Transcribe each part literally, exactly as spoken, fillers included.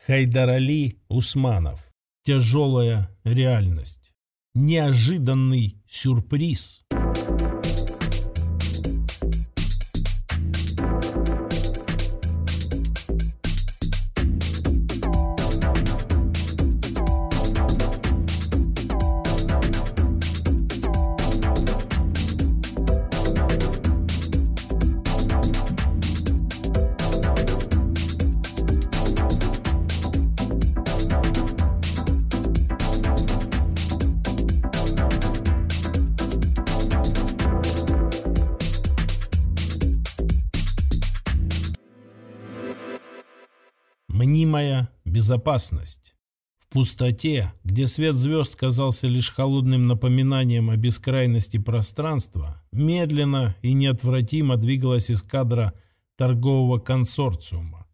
Хайдар-Али Усманов. Тяжелая реальность. Неожиданный сюрприз. Мнимая безопасность. В пустоте, где свет звезд казался лишь холодным напоминанием о бескрайности пространства, медленно и неотвратимо двигалась эскадра торгового консорциума.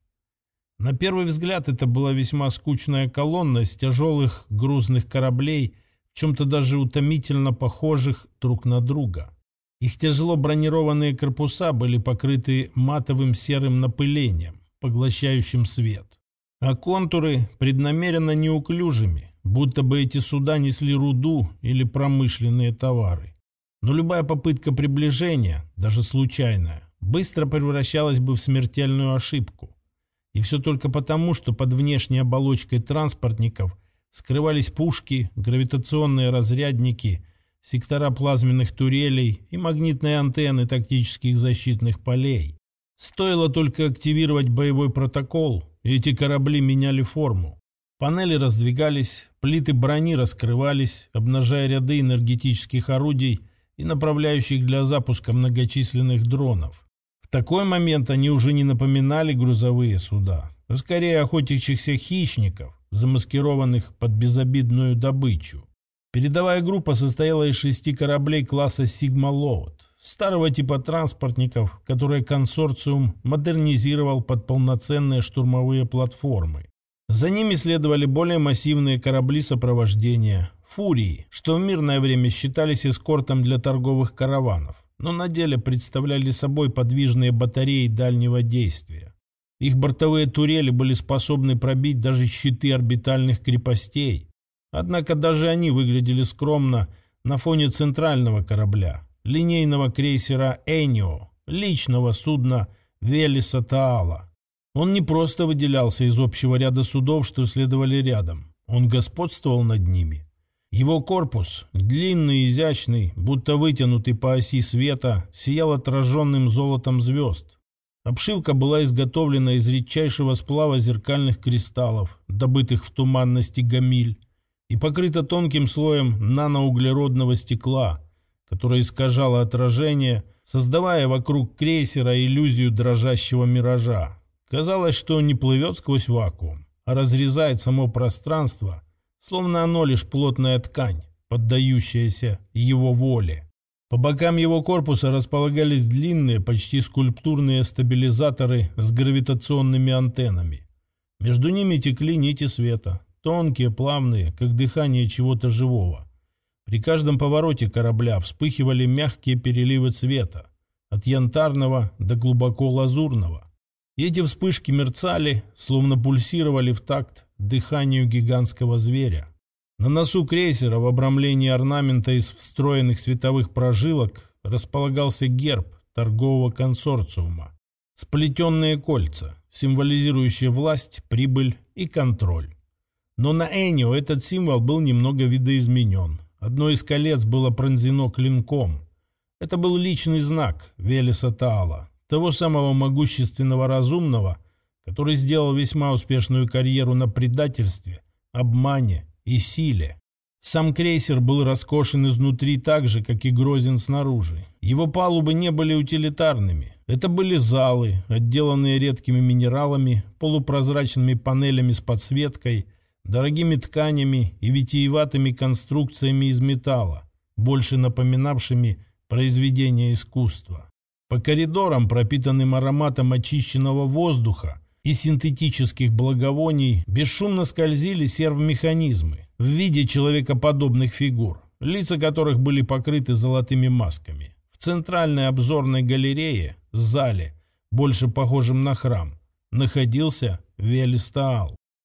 На первый взгляд это была весьма скучная колонна из тяжелых грузных кораблей, в чем-то даже утомительно похожих друг на друга. Их тяжело бронированные корпуса были покрыты матовым серым напылением, поглощающим свет. А контуры преднамеренно неуклюжими, будто бы эти суда несли руду или промышленные товары. Но любая попытка приближения, даже случайная, быстро превращалась бы в смертельную ошибку. И все только потому, что под внешней оболочкой транспортников скрывались пушки, гравитационные разрядники, сектора плазменных турелей и магнитные антенны тактических защитных полей. Стоило только активировать боевой протокол, и эти корабли меняли форму. Панели раздвигались, плиты брони раскрывались, обнажая ряды энергетических орудий и направляющих для запуска многочисленных дронов. В такой момент они уже не напоминали грузовые суда, а скорее охотящихся хищников, замаскированных под безобидную добычу. Передовая группа состояла из шести кораблей класса «Сигма-Лоуд», старого типа транспортников, которые консорциум модернизировал под полноценные штурмовые платформы. За ними следовали более массивные корабли сопровождения «Фурии», что в мирное время считались эскортом для торговых караванов, но на деле представляли собой подвижные батареи дальнего действия. Их бортовые турели были способны пробить даже щиты орбитальных крепостей. Однако даже они выглядели скромно на фоне центрального корабля, линейного крейсера «Энио», личного судна Велеса Таала. Он не просто выделялся из общего ряда судов, что следовали рядом, он господствовал над ними. Его корпус, длинный и изящный, будто вытянутый по оси света, сиял отраженным золотом звезд. Обшивка была изготовлена из редчайшего сплава зеркальных кристаллов, добытых в туманности Гамиль, и покрыта тонким слоем наноуглеродного стекла, которое искажало отражение, создавая вокруг крейсера иллюзию дрожащего миража. Казалось, что он не плывет сквозь вакуум, а разрезает само пространство, словно оно лишь плотная ткань, поддающаяся его воле. По бокам его корпуса располагались длинные, почти скульптурные стабилизаторы с гравитационными антеннами. Между ними текли нити света, тонкие, плавные, как дыхание чего-то живого. При каждом повороте корабля вспыхивали мягкие переливы цвета, от янтарного до глубоко лазурного. И эти вспышки мерцали, словно пульсировали в такт дыханию гигантского зверя. На носу крейсера в обрамлении орнамента из встроенных световых прожилок располагался герб торгового консорциума. Сплетенные кольца, символизирующие власть, прибыль и контроль. Но на Энио этот символ был немного видоизменен. Одно из колец было пронзено клинком. Это был личный знак Велеса Таала, того самого могущественного разумного, который сделал весьма успешную карьеру на предательстве, обмане и силе. Сам крейсер был роскошен изнутри так же, как и грозен снаружи. Его палубы не были утилитарными. Это были залы, отделанные редкими минералами, полупрозрачными панелями с подсветкой, дорогими тканями и витиеватыми конструкциями из металла, больше напоминавшими произведения искусства. По коридорам, пропитанным ароматом очищенного воздуха и синтетических благовоний, бесшумно скользили сервомеханизмы в виде человекоподобных фигур, лица которых были покрыты золотыми масками. В центральной обзорной галерее, зале, больше похожем на храм, находился Велес Таал.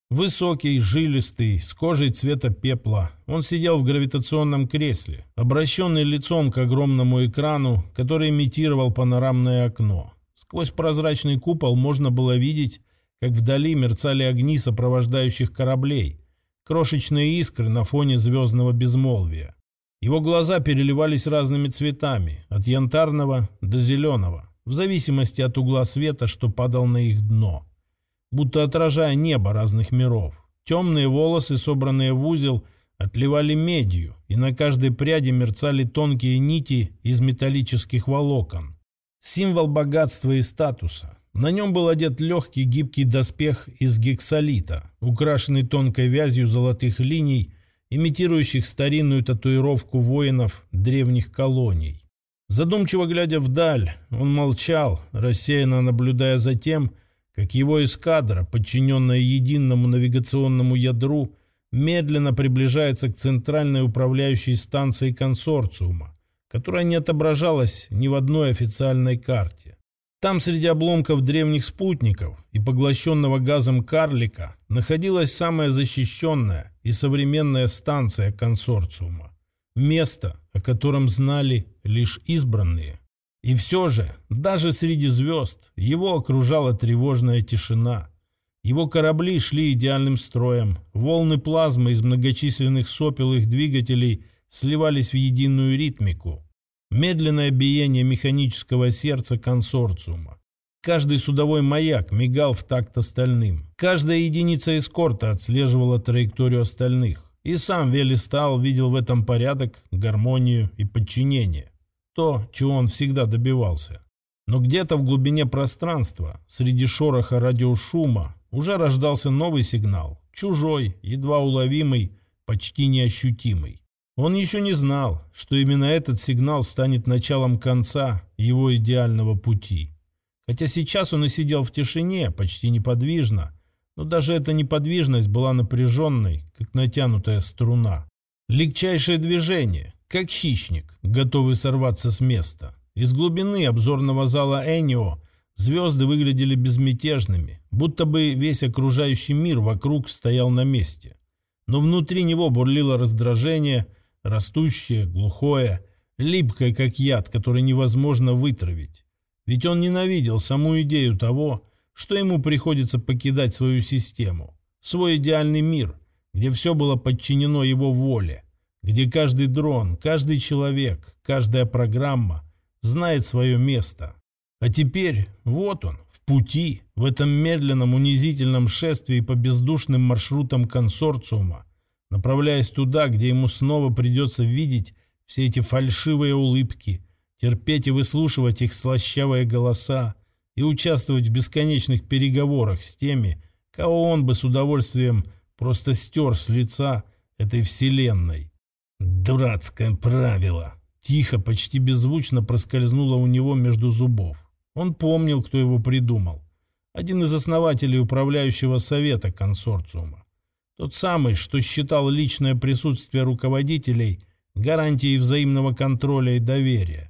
Высокий, жилистый, с кожей цвета пепла, он сидел в гравитационном кресле, обращенный лицом к огромному экрану, который имитировал панорамное окно. Сквозь прозрачный купол можно было видеть, как вдали мерцали огни сопровождающих кораблей, крошечные искры на фоне звездного безмолвия. Его глаза переливались разными цветами, от янтарного до зеленого, в зависимости от угла света, что падал на их дно, будто отражая небо разных миров. Темные волосы, собранные в узел, отливали медью, и на каждой пряди мерцали тонкие нити из металлических волокон. Символ богатства и статуса. На нем был одет легкий гибкий доспех из гексалита, украшенный тонкой вязью золотых линий, имитирующих старинную татуировку воинов древних колоний. Задумчиво глядя вдаль, он молчал, рассеянно наблюдая за тем, как его эскадра, подчиненная единому навигационному ядру, медленно приближается к центральной управляющей станции консорциума, которая не отображалась ни в одной официальной карте. Там среди обломков древних спутников и поглощенного газом карлика находилась самая защищенная и современная станция консорциума. Место, о котором знали лишь избранные. И все же, даже среди звезд, его окружала тревожная тишина. Его корабли шли идеальным строем, волны плазмы из многочисленных сопел их двигателей сливались в единую ритмику. Медленное биение механического сердца консорциума. Каждый судовой маяк мигал в такт остальным. Каждая единица эскорта отслеживала траекторию остальных. И сам Велестал видел в этом порядок, гармонию и подчинение. То, чего он всегда добивался. Но где-то в глубине пространства, среди шороха радиошума, уже рождался новый сигнал. Чужой, едва уловимый, почти неощутимый. Он еще не знал, что именно этот сигнал станет началом конца его идеального пути. Хотя сейчас он и сидел в тишине, почти неподвижно, но даже эта неподвижность была напряженной, как натянутая струна. Легчайшее движение, как хищник, готовый сорваться с места. Из глубины обзорного зала Энио звезды выглядели безмятежными, будто бы весь окружающий мир вокруг стоял на месте. Но внутри него бурлило раздражение, растущее, глухое, липкое, как яд, который невозможно вытравить. Ведь он ненавидел саму идею того, что ему приходится покидать свою систему, свой идеальный мир, где все было подчинено его воле, где каждый дрон, каждый человек, каждая программа знает свое место. А теперь вот он, в пути, в этом медленном унизительном шествии по бездушным маршрутам консорциума, направляясь туда, где ему снова придется видеть все эти фальшивые улыбки, терпеть и выслушивать их слащавые голоса и участвовать в бесконечных переговорах с теми, кого он бы с удовольствием просто стер с лица этой вселенной. «Дурацкое правило!» Тихо, почти беззвучно проскользнуло у него между зубов. Он помнил, кто его придумал. Один из основателей управляющего совета консорциума. Тот самый, что считал личное присутствие руководителей гарантией взаимного контроля и доверия.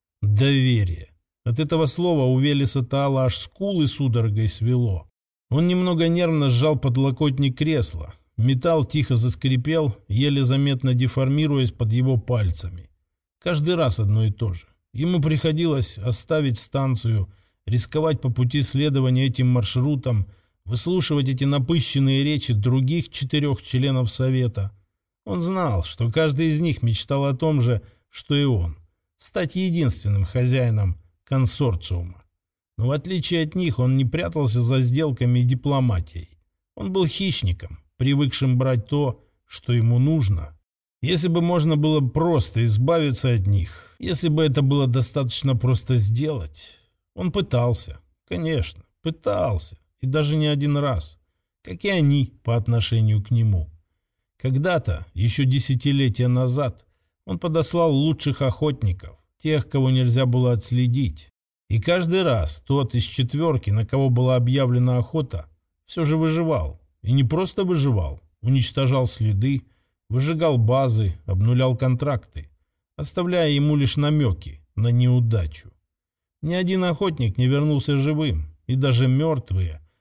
Доверие. От этого слова у Велеса Таала аж скулы судорогой свело. Он немного нервно сжал подлокотник кресла. Металл тихо заскрипел, еле заметно деформируясь под его пальцами. Каждый раз одно и то же. Ему приходилось оставить станцию, рисковать по пути следования этим маршрутам, выслушивать эти напыщенные речи других четырех членов Совета. Он знал, что каждый из них мечтал о том же, что и он – стать единственным хозяином консорциума. Но в отличие от них он не прятался за сделками и дипломатией. Он был хищником, привыкшим брать то, что ему нужно. Если бы можно было просто избавиться от них, если бы это было достаточно просто сделать. Он пытался, конечно, пытался, и даже не один раз, как и они по отношению к нему. Когда-то, еще десятилетия назад, он подослал лучших охотников, тех, кого нельзя было отследить. И каждый раз тот из четверки, на кого была объявлена охота, все же выживал. И не просто выживал, уничтожал следы, выжигал базы, обнулял контракты, оставляя ему лишь намеки на неудачу. Ни один охотник не вернулся живым, и даже мертвые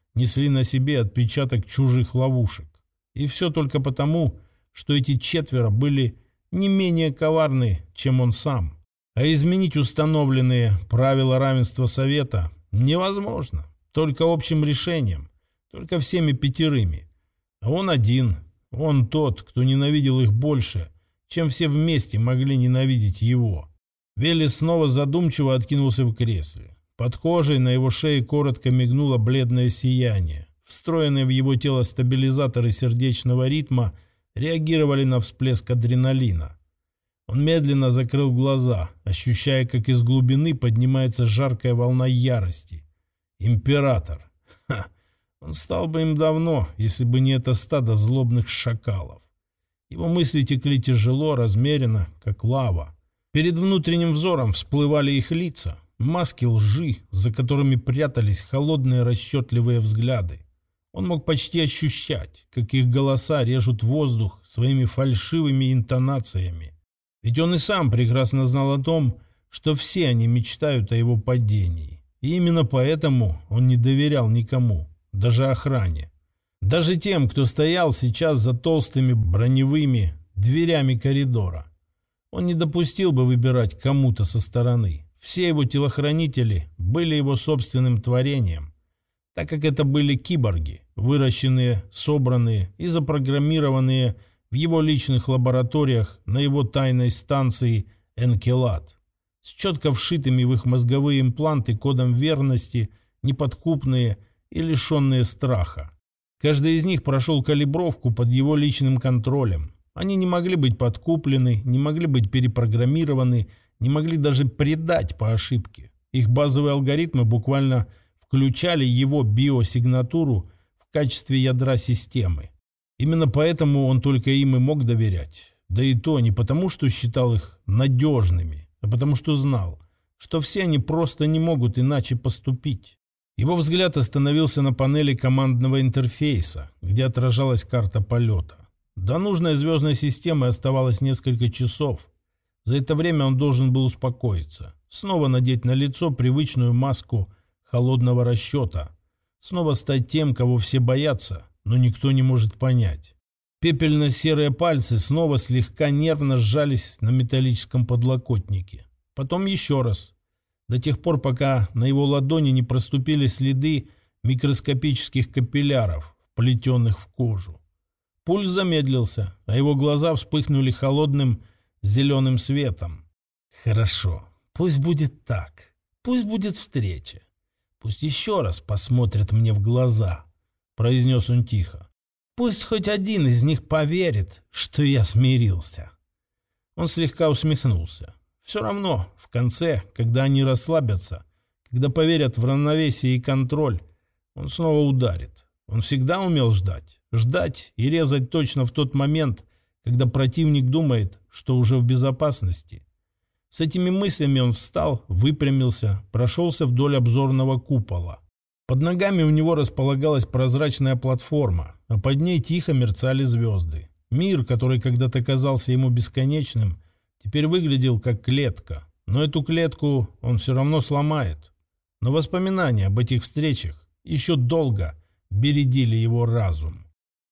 несли на себе отпечаток чужих ловушек. И все только потому, что эти четверо были не менее коварны, чем он сам. А изменить установленные правила равенства Совета невозможно. Только общим решением, только всеми пятерыми. А он один, он тот, кто ненавидел их больше, чем все вместе могли ненавидеть его. Велес снова задумчиво откинулся в кресле. Под кожей на его шее коротко мигнуло бледное сияние. Встроенные в его тело стабилизаторы сердечного ритма реагировали на всплеск адреналина. Он медленно закрыл глаза, ощущая, как из глубины поднимается жаркая волна ярости. Император. Ха! Он стал бы им давно, если бы не это стадо злобных шакалов. Его мысли текли тяжело, размеренно, как лава. Перед внутренним взором всплывали их лица, маски лжи, за которыми прятались холодные расчетливые взгляды. Он мог почти ощущать, как их голоса режут воздух своими фальшивыми интонациями. Ведь он и сам прекрасно знал о том, что все они мечтают о его падении. И именно поэтому он не доверял никому, даже охране. Даже тем, кто стоял сейчас за толстыми броневыми дверями коридора. Он не допустил бы выбирать кому-то со стороны. Все его телохранители были его собственным творением, так как это были киборги, выращенные, собранные и запрограммированные в его личных лабораториях на его тайной станции Энкелад, с четко вшитыми в их мозговые импланты кодом верности, неподкупные и лишенные страха. Каждый из них прошел калибровку под его личным контролем. Они не могли быть подкуплены, не могли быть перепрограммированы, не могли даже предать по ошибке. Их базовые алгоритмы буквально включали его биосигнатуру в качестве ядра системы. Именно поэтому он только им и мог доверять. Да и то не потому, что считал их надежными, а потому что знал, что все они просто не могут иначе поступить. Его взгляд остановился на панели командного интерфейса, где отражалась карта полета. До нужной звездной системы оставалось несколько часов. За это время он должен был успокоиться, снова надеть на лицо привычную маску холодного расчета, снова стать тем, кого все боятся, но никто не может понять. Пепельно-серые пальцы снова слегка нервно сжались на металлическом подлокотнике. Потом еще раз. До тех пор, пока на его ладони не проступили следы микроскопических капилляров, вплетенных в кожу. Пульс замедлился, а его глаза вспыхнули холодным зеленым светом. Хорошо, пусть будет так. Пусть будет встреча. Пусть еще раз посмотрят мне в глаза, произнес он тихо. Пусть хоть один из них поверит, что я смирился. Он слегка усмехнулся. Все равно, в конце, когда они расслабятся, когда поверят в равновесие и контроль, он снова ударит. Он всегда умел ждать. Ждать и резать точно в тот момент, когда противник думает, что уже в безопасности. С этими мыслями он встал, выпрямился, прошелся вдоль обзорного купола. Под ногами у него располагалась прозрачная платформа, а под ней тихо мерцали звезды. Мир, который когда-то казался ему бесконечным, теперь выглядел как клетка. Но эту клетку он все равно сломает. Но воспоминания об этих встречах еще долго бередили его разум.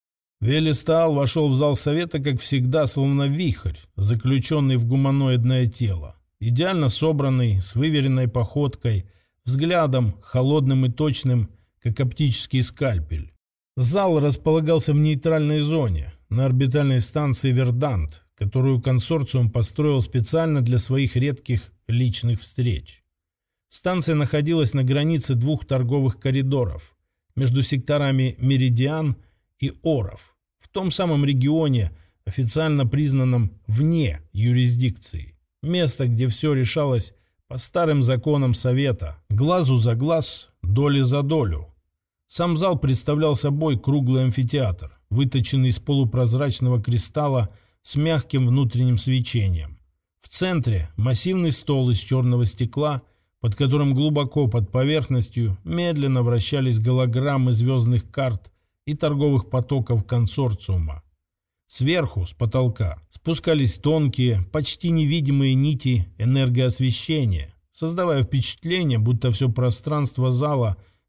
Велестаал вошел в зал совета, как всегда, словно вихрь, заключенный в гуманоидное тело. Идеально собранный, с выверенной походкой, взглядом, холодным и точным, как оптический скальпель. Зал располагался в нейтральной зоне, на орбитальной станции Вердант, которую консорциум построил специально для своих редких личных встреч. Станция находилась на границе двух торговых коридоров, между секторами Меридиан и Оров, в том самом регионе, официально признанном вне юрисдикции. Место, где все решалось по старым законам Совета, глазу за глаз, доли за долю. Сам зал представлял собой круглый амфитеатр, выточенный из полупрозрачного кристалла с мягким внутренним свечением. В центре массивный стол из черного стекла, под которым глубоко под поверхностью медленно вращались голограммы звездных карт и торговых потоков консорциума. Сверху, с потолка, спускались тонкие, почти невидимые нити энергоосвещения, создавая впечатление, будто все пространство зала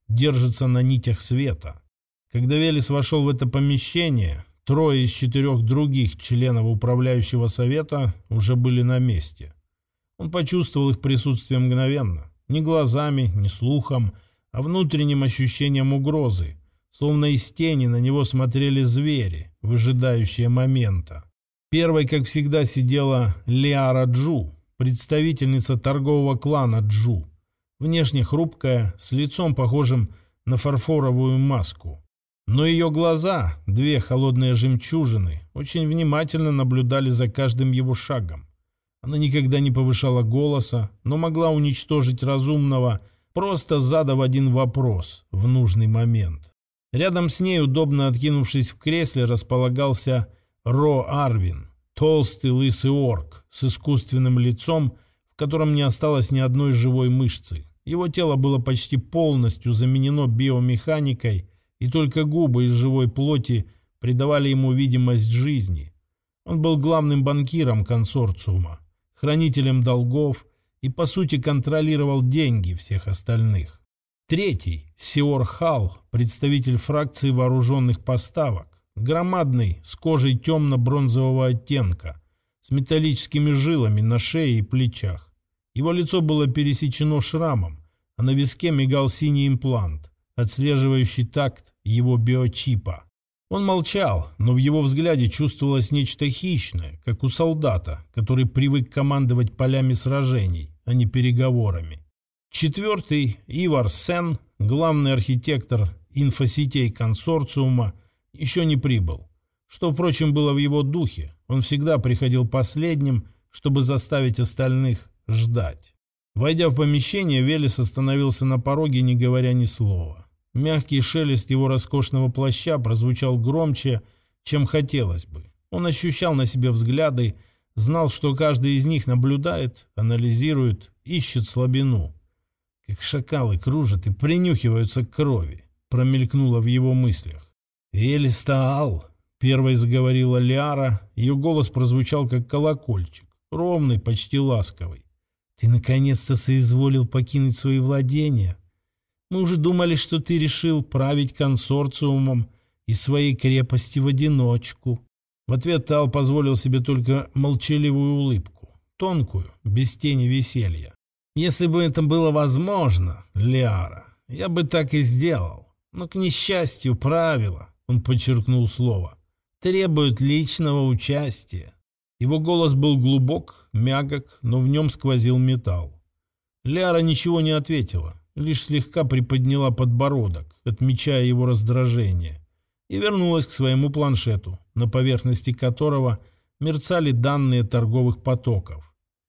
держится на нитях света. Когда Велес вошел в это помещение, трое из четырех других членов управляющего совета уже были на месте. Он почувствовал их присутствие мгновенно, ни глазами, ни слухом, а внутренним ощущением угрозы, словно из тени на него смотрели звери, выжидающие момента. Первой, как всегда, сидела Лиара Джу, представительница торгового клана Джу, внешне хрупкая, с лицом похожим на фарфоровую маску. Но ее глаза, две холодные жемчужины, очень внимательно наблюдали за каждым его шагом. Она никогда не повышала голоса, но могла уничтожить разумного, просто задав один вопрос в нужный момент. Рядом с ней, удобно откинувшись в кресле, располагался Ро Арвин, толстый лысый орк с искусственным лицом, в котором не осталось ни одной живой мышцы. Его тело было почти полностью заменено биомеханикой, и только губы из живой плоти придавали ему видимость жизни. Он был главным банкиром консорциума, хранителем долгов и, по сути, контролировал деньги всех остальных. Третий – Сиор Хал, представитель фракции вооруженных поставок, громадный, с кожей темно-бронзового оттенка, с металлическими жилами на шее и плечах. Его лицо было пересечено шрамом, а на виске мигал синий имплант, отслеживающий такт его биочипа. Он молчал, но в его взгляде чувствовалось нечто хищное, как у солдата, который привык командовать полями сражений, а не переговорами. Четвертый, Ивар Сен, главный архитектор инфосетей консорциума, еще не прибыл. Что, впрочем, было в его духе. Он всегда приходил последним, чтобы заставить остальных ждать. Войдя в помещение, Велес остановился на пороге, не говоря ни слова. Мягкий шелест его роскошного плаща прозвучал громче, чем хотелось бы. Он ощущал на себе взгляды, знал, что каждый из них наблюдает, анализирует, ищет слабину. Как шакалы кружат и принюхиваются к крови, промелькнуло в его мыслях. «Велес Таал», — первой заговорила Лиара, ее голос прозвучал как колокольчик, ровный, почти ласковый. «Ты наконец-то соизволил покинуть свои владения. Мы уже думали, что ты решил править консорциумом из своей крепости в одиночку». В ответ Таал позволил себе только молчаливую улыбку, тонкую, без тени веселья. «Если бы это было возможно, Лиара, я бы так и сделал. Но, к несчастью, правила», — он подчеркнул слово, — «требуют личного участия». Его голос был глубок, мягок, но в нем сквозил металл. Лиара ничего не ответила, лишь слегка приподняла подбородок, отмечая его раздражение, и вернулась к своему планшету, на поверхности которого мерцали данные торговых потоков.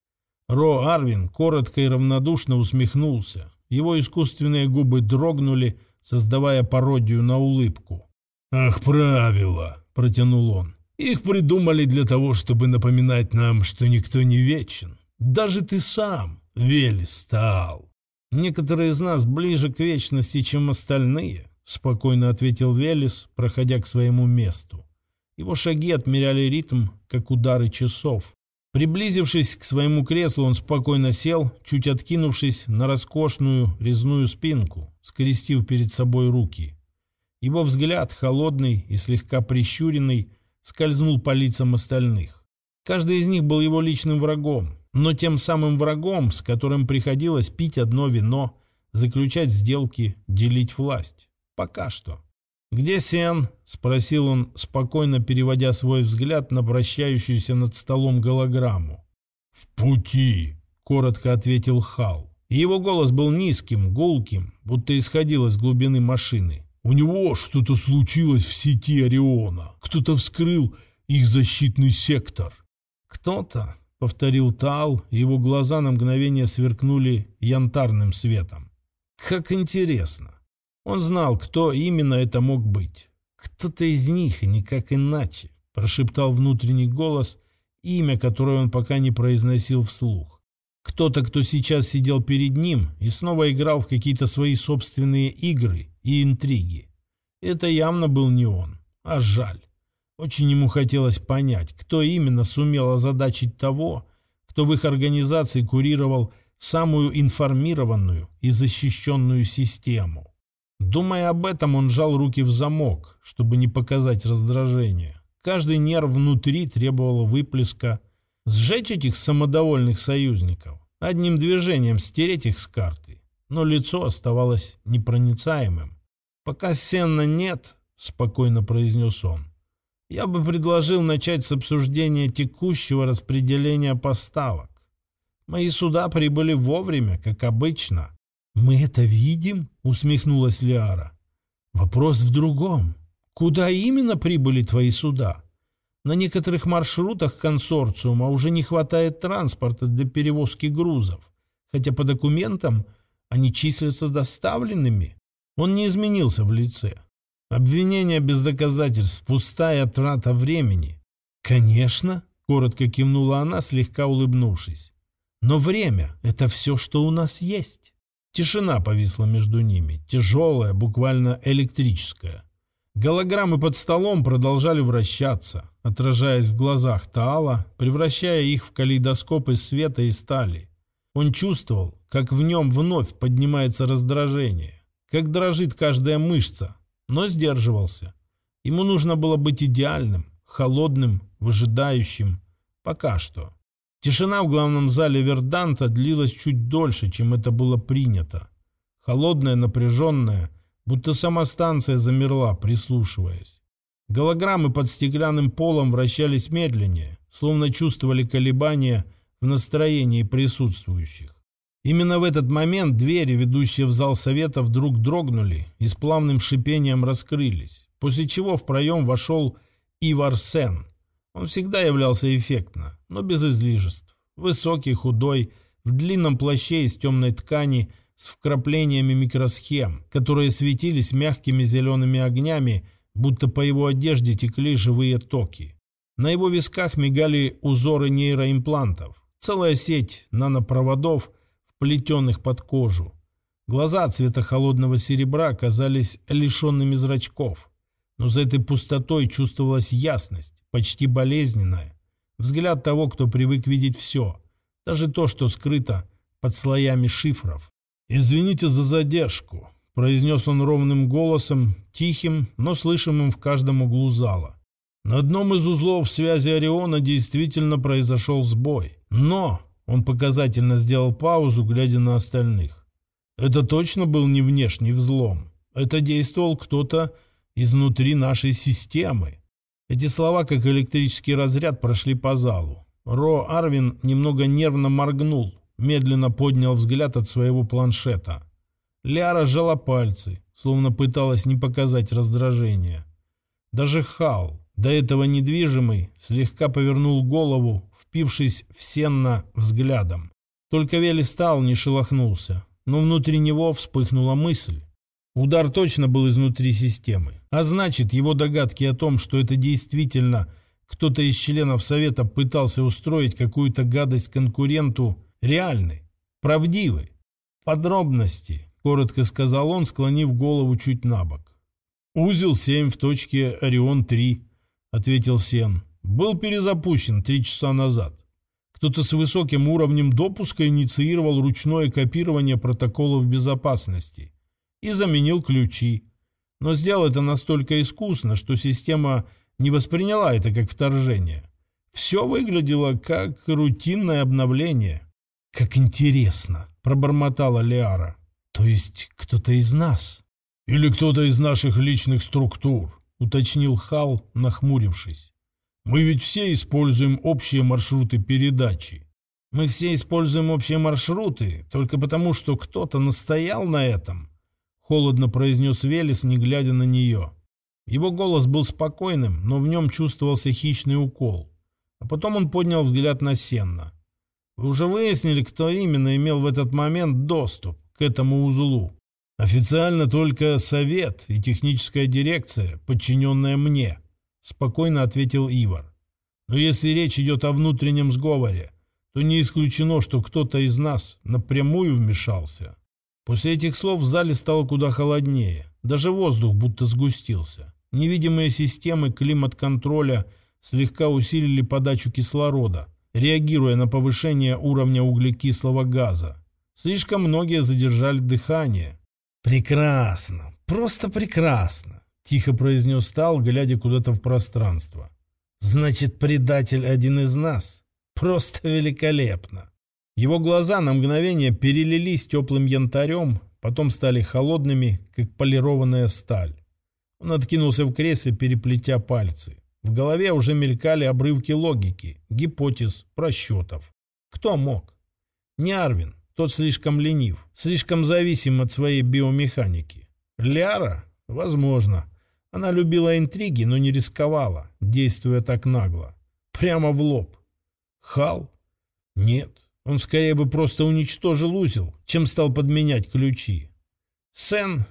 Ро Арвин коротко и равнодушно усмехнулся. Его искусственные губы дрогнули, создавая пародию на улыбку. «Ах, правила!» – протянул он. «Их придумали для того, чтобы напоминать нам, что никто не вечен. Даже ты сам, Велес Таал». «Некоторые из нас ближе к вечности, чем остальные», – спокойно ответил Велес, проходя к своему месту. Его шаги отмеряли ритм, как удары часов. Приблизившись к своему креслу, он спокойно сел, чуть откинувшись на роскошную резную спинку, скрестив перед собой руки. Его взгляд, холодный и слегка прищуренный, скользнул по лицам остальных. Каждый из них был его личным врагом, но тем самым врагом, с которым приходилось пить одно вино, заключать сделки, делить власть. Пока что. «Где Сен?» – спросил он, спокойно переводя свой взгляд на вращающуюся над столом голограмму. «В пути», – коротко ответил Хал. Его голос был низким, гулким, будто исходил из глубины машины. «У него что-то случилось в сети Ориона. Кто-то вскрыл их защитный сектор». «Кто-то?» – повторил Таал, и его глаза на мгновение сверкнули янтарным светом. «Как интересно». Он знал, кто именно это мог быть. «Кто-то из них, и никак иначе», – прошептал внутренний голос, имя, которое он пока не произносил вслух. Кто-то, кто сейчас сидел перед ним и снова играл в какие-то свои собственные игры и интриги. Это явно был не он, а жаль. Очень ему хотелось понять, кто именно сумел озадачить того, кто в их организации курировал самую информированную и защищенную систему. Думая об этом, он сжал руки в замок, чтобы не показать раздражение. Каждый нерв внутри требовал выплеска. Сжечь этих самодовольных союзников, одним движением стереть их с карты. Но лицо оставалось непроницаемым. «Пока Сенна нет», — спокойно произнес он, — «я бы предложил начать с обсуждения текущего распределения поставок. Мои суда прибыли вовремя, как обычно». «Мы это видим?» — усмехнулась Лиара. «Вопрос в другом. Куда именно прибыли твои суда? На некоторых маршрутах консорциума уже не хватает транспорта для перевозки грузов, хотя по документам они числятся доставленными». Он не изменился в лице. «Обвинение без доказательств, пустая трата времени». «Конечно», — коротко кивнула она, слегка улыбнувшись. «Но время — это все, что у нас есть». Тишина повисла между ними, тяжелая, буквально электрическая. Голограммы под столом продолжали вращаться, отражаясь в глазах Таала, превращая их в калейдоскоп из света и стали. Он чувствовал, как в нем вновь поднимается раздражение, как дрожит каждая мышца, но сдерживался. Ему нужно было быть идеальным, холодным, выжидающим. Пока что. Тишина в главном зале Верданта длилась чуть дольше, чем это было принято. Холодная, напряженная, будто сама станция замерла, прислушиваясь. Голограммы под стеклянным полом вращались медленнее, словно чувствовали колебания в настроении присутствующих. Именно в этот момент двери, ведущие в зал совета, вдруг дрогнули и с плавным шипением раскрылись, после чего в проем вошел Ивар Сен. Он всегда являлся эффектно, но без излишеств. Высокий, худой, в длинном плаще из темной ткани с вкраплениями микросхем, которые светились мягкими зелеными огнями, будто по его одежде текли живые токи. На его висках мигали узоры нейроимплантов, целая сеть нанопроводов, вплетенных под кожу. Глаза цвета холодного серебра казались лишенными зрачков, но за этой пустотой чувствовалась ясность, почти болезненная. Взгляд того, кто привык видеть все, даже то, что скрыто под слоями шифров. «Извините за задержку», — произнес он ровным голосом, тихим, но слышимым в каждом углу зала. «На одном из узлов связи Ориона действительно произошел сбой. Но...» — он показательно сделал паузу, глядя на остальных. «Это точно был не внешний взлом. Это действовал кто-то изнутри нашей системы». Эти слова, как электрический разряд, прошли по залу. Ро Арвин немного нервно моргнул, медленно поднял взгляд от своего планшета. Лиара сжала пальцы, словно пыталась не показать раздражения. Даже Хал, до этого недвижимый, слегка повернул голову, впившись в Сенна взглядом. Только Велистал не шелохнулся, но внутри него вспыхнула мысль. Удар точно был изнутри системы, а значит, его догадки о том, что это действительно кто-то из членов Совета пытался устроить какую-то гадость конкуренту, реальны, правдивы. «Подробности», — коротко сказал он, склонив голову чуть набок. «Узел семь в точке Орион-три», — ответил Сен. «Был перезапущен три часа назад. Кто-то с высоким уровнем допуска инициировал ручное копирование протоколов безопасности и заменил ключи. Но сделал это настолько искусно, что система не восприняла это как вторжение. Все выглядело как рутинное обновление». «Как интересно», — пробормотала Лиара. «То есть кто-то из нас?» «Или кто-то из наших личных структур», — уточнил Хал, нахмурившись. «Мы ведь все используем общие маршруты передачи». «Мы все используем общие маршруты только потому, что кто-то настоял на этом», — холодно произнес Велес, не глядя на нее. Его голос был спокойным, но в нем чувствовался хищный укол. А потом он поднял взгляд на Сенна. «Вы уже выяснили, кто именно имел в этот момент доступ к этому узлу?» «Официально только Совет и техническая дирекция, подчиненная мне», — спокойно ответил Ивар. «Но если речь идет о внутреннем сговоре, то не исключено, что кто-то из нас напрямую вмешался». После этих слов в зале стало куда холоднее. Даже воздух будто сгустился. Невидимые системы климат-контроля слегка усилили подачу кислорода, реагируя на повышение уровня углекислого газа. Слишком многие задержали дыхание. «Прекрасно», — «Просто прекрасно», — тихо произнес Тал, глядя куда-то в пространство. «Значит, предатель один из нас? Просто великолепно». Его глаза на мгновение перелились теплым янтарем, потом стали холодными, как полированная сталь. Он откинулся в кресле, переплетя пальцы. В голове уже мелькали обрывки логики, гипотез, просчетов. Кто мог? Не Арвин, тот слишком ленив, слишком зависим от своей биомеханики. Лиара? Возможно. Она любила интриги, но не рисковала, действуя так нагло. Прямо в лоб. Хал? Нет. Он скорее бы просто уничтожил узел, чем стал подменять ключи. Сен?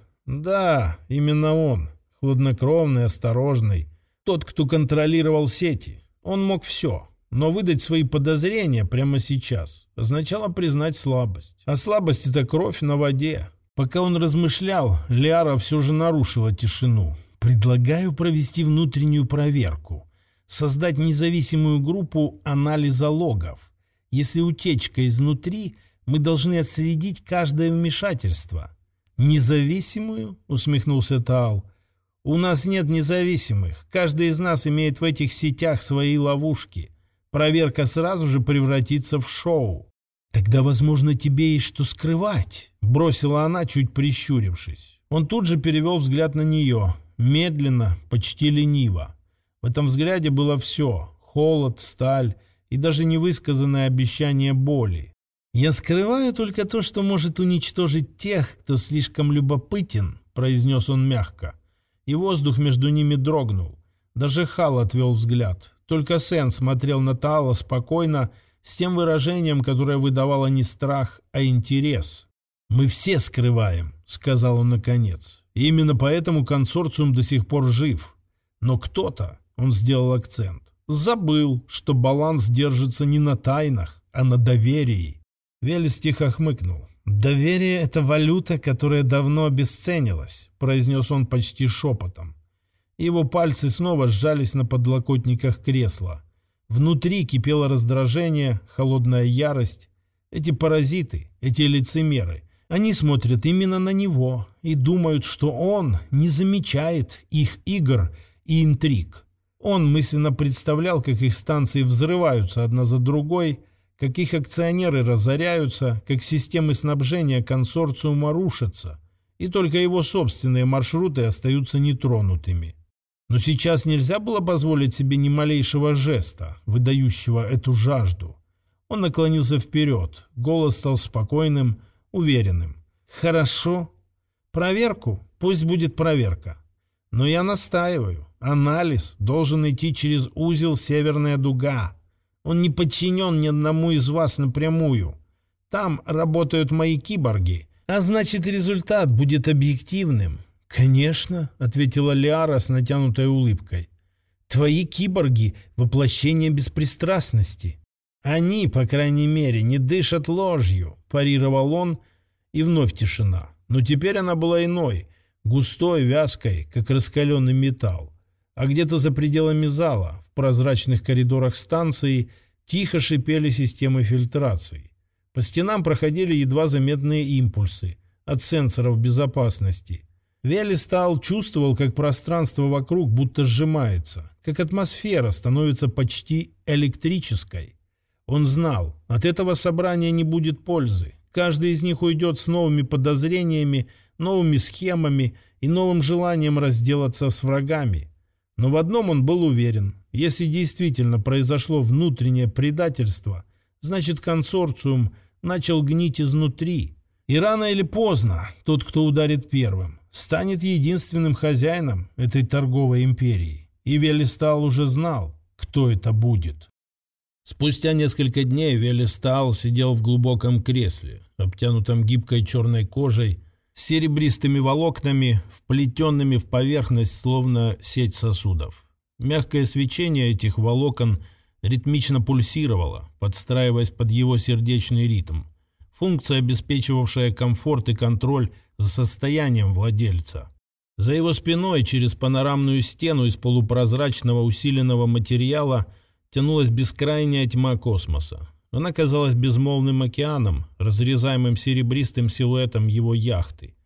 Да, именно он. Хладнокровный, осторожный. Тот, кто контролировал сети. Он мог все. Но выдать свои подозрения прямо сейчас означало признать слабость. А слабость — это кровь на воде. Пока он размышлял, Лиара все же нарушила тишину. «Предлагаю провести внутреннюю проверку. Создать независимую группу анализа логов. Если утечка изнутри, мы должны отследить каждое вмешательство». «Независимую?» — усмехнулся Таал. «У нас нет независимых. Каждый из нас имеет в этих сетях свои ловушки. Проверка сразу же превратится в шоу». «Тогда, возможно, тебе есть что скрывать», — бросила она, чуть прищурившись. Он тут же перевел взгляд на нее, медленно, почти лениво. В этом взгляде было все — холод, сталь и даже невысказанное обещание боли. «Я скрываю только то, что может уничтожить тех, кто слишком любопытен», — произнес он мягко. И воздух между ними дрогнул. Даже Хал отвел взгляд. Только Сен смотрел на Таала спокойно, с тем выражением, которое выдавало не страх, а интерес. «Мы все скрываем», — сказал он наконец. И именно поэтому консорциум до сих пор жив. Но кто-то, он сделал акцент, забыл, что баланс держится не на тайнах, а на доверии. Велес тихо хмыкнул. «Доверие — это валюта, которая давно обесценилась», — произнес он почти шепотом. Его пальцы снова сжались на подлокотниках кресла. Внутри кипело раздражение, холодная ярость. Эти паразиты, эти лицемеры, они смотрят именно на него и думают, что он не замечает их игр и интриг. Он мысленно представлял, как их станции взрываются одна за другой, как их акционеры разоряются, как системы снабжения консорциума рушатся, и только его собственные маршруты остаются нетронутыми. Но сейчас нельзя было позволить себе ни малейшего жеста, выдающего эту жажду. Он наклонился вперед, голос стал спокойным, уверенным. «Хорошо. Проверку? Пусть будет проверка. Но я настаиваю. Анализ должен идти через узел «Северная дуга». Он не подчинен ни одному из вас напрямую. Там работают мои киборги, а значит, результат будет объективным». «Конечно», — ответила Лиара с натянутой улыбкой. «Твои киборги — воплощение беспристрастности. Они, по крайней мере, не дышат ложью», — парировал он, и вновь тишина. Но теперь она была иной, густой, вязкой, как раскаленный металл. А где-то за пределами зала, в прозрачных коридорах станции, тихо шипели системы фильтрации. По стенам проходили едва заметные импульсы от сенсоров безопасности. Велестал чувствовал, как пространство вокруг будто сжимается, как атмосфера становится почти электрической. Он знал, от этого собрания не будет пользы. Каждый из них уйдет с новыми подозрениями, новыми схемами и новым желанием разделаться с врагами. Но в одном он был уверен. Если действительно произошло внутреннее предательство, значит, консорциум начал гнить изнутри. И рано или поздно тот, кто ударит первым, станет единственным хозяином этой торговой империи. И Велестал уже знал, кто это будет. Спустя несколько дней Велестал сидел в глубоком кресле, обтянутом гибкой черной кожей, с серебристыми волокнами, вплетенными в поверхность, словно сеть сосудов. Мягкое свечение этих волокон ритмично пульсировало, подстраиваясь под его сердечный ритм. Функция, обеспечивавшая комфорт и контроль за состоянием владельца. За его спиной через панорамную стену из полупрозрачного усиленного материала тянулась бескрайняя тьма космоса. Она казалась безмолвным океаном, разрезаемым серебристым силуэтом его яхты.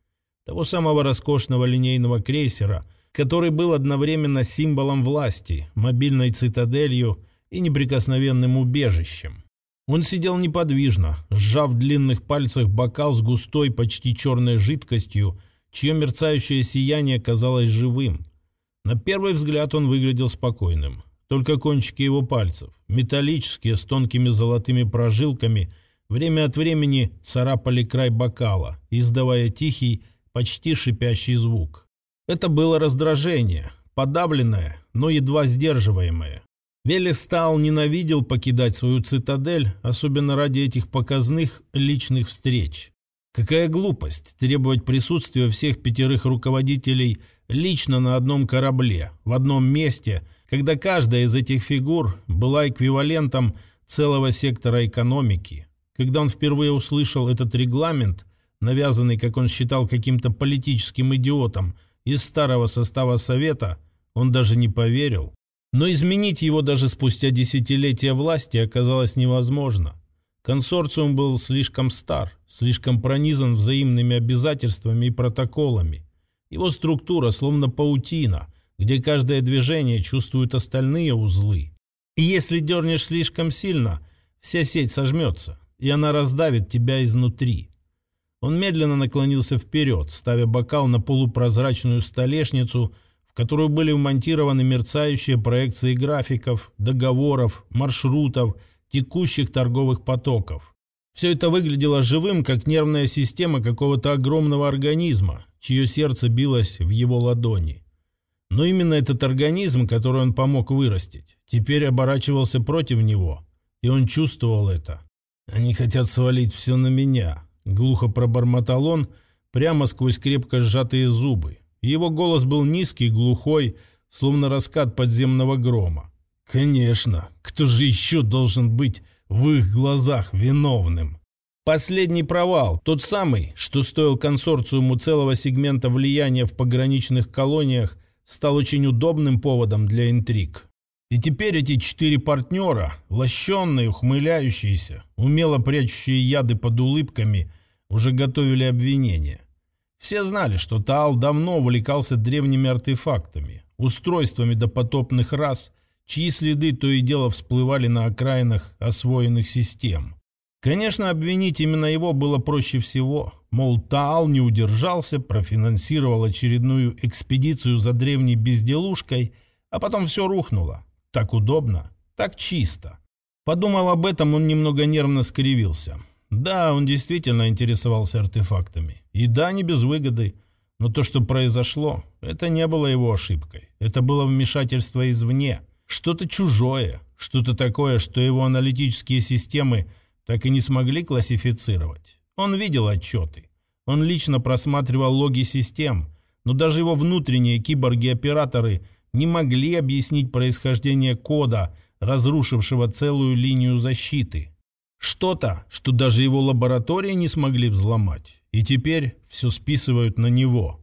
того самого роскошного линейного крейсера, который был одновременно символом власти, мобильной цитаделью и неприкосновенным убежищем. Он сидел неподвижно, сжав в длинных пальцах бокал с густой, почти черной жидкостью, чье мерцающее сияние казалось живым. На первый взгляд он выглядел спокойным. Только кончики его пальцев, металлические, с тонкими золотыми прожилками, время от времени царапали край бокала, издавая тихий, почти шипящий звук. Это было раздражение, подавленное, но едва сдерживаемое. Велестал ненавидел покидать свою цитадель, особенно ради этих показных личных встреч. Какая глупость требовать присутствия всех пятерых руководителей лично на одном корабле, в одном месте, когда каждая из этих фигур была эквивалентом целого сектора экономики. Когда он впервые услышал этот регламент, навязанный, как он считал, каким-то политическим идиотом из старого состава Совета, он даже не поверил. Но изменить его даже спустя десятилетия власти оказалось невозможно. Консорциум был слишком стар, слишком пронизан взаимными обязательствами и протоколами. Его структура словно паутина, где каждое движение чувствует остальные узлы. И если дернешь слишком сильно, вся сеть сожмется, и она раздавит тебя изнутри. Он медленно наклонился вперед, ставя бокал на полупрозрачную столешницу, в которую были вмонтированы мерцающие проекции графиков, договоров, маршрутов, текущих торговых потоков. Все это выглядело живым, как нервная система какого-то огромного организма, чье сердце билось в его ладони. Но именно этот организм, который он помог вырастить, теперь оборачивался против него, и он чувствовал это. «Они хотят свалить все на меня», — глухо пробормотал он, прямо сквозь крепко сжатые зубы. Его голос был низкий, глухой, словно раскат подземного грома. Конечно, кто же еще должен быть в их глазах виновным? Последний провал, тот самый, что стоил консорциуму целого сегмента влияния в пограничных колониях, стал очень удобным поводом для интриг. И теперь эти четыре партнера, лощенные, ухмыляющиеся, умело прячущие яды под улыбками, уже готовили обвинения. Все знали, что Таал давно увлекался древними артефактами, устройствами допотопных рас, чьи следы то и дело всплывали на окраинах освоенных систем. Конечно, обвинить именно его было проще всего. Мол, Таал не удержался, профинансировал очередную экспедицию за древней безделушкой, а потом все рухнуло. Так удобно, так чисто. Подумав об этом, он немного нервно скривился. Да, он действительно интересовался артефактами. И да, не без выгоды. Но то, что произошло, это не было его ошибкой. Это было вмешательство извне. Что-то чужое, что-то такое, что его аналитические системы так и не смогли классифицировать. Он видел отчеты. Он лично просматривал логи систем. Но даже его внутренние киборги-операторы не могли объяснить происхождение кода, разрушившего целую линию защиты. Что-то, что даже его лаборатории не смогли взломать. И теперь все списывают на него.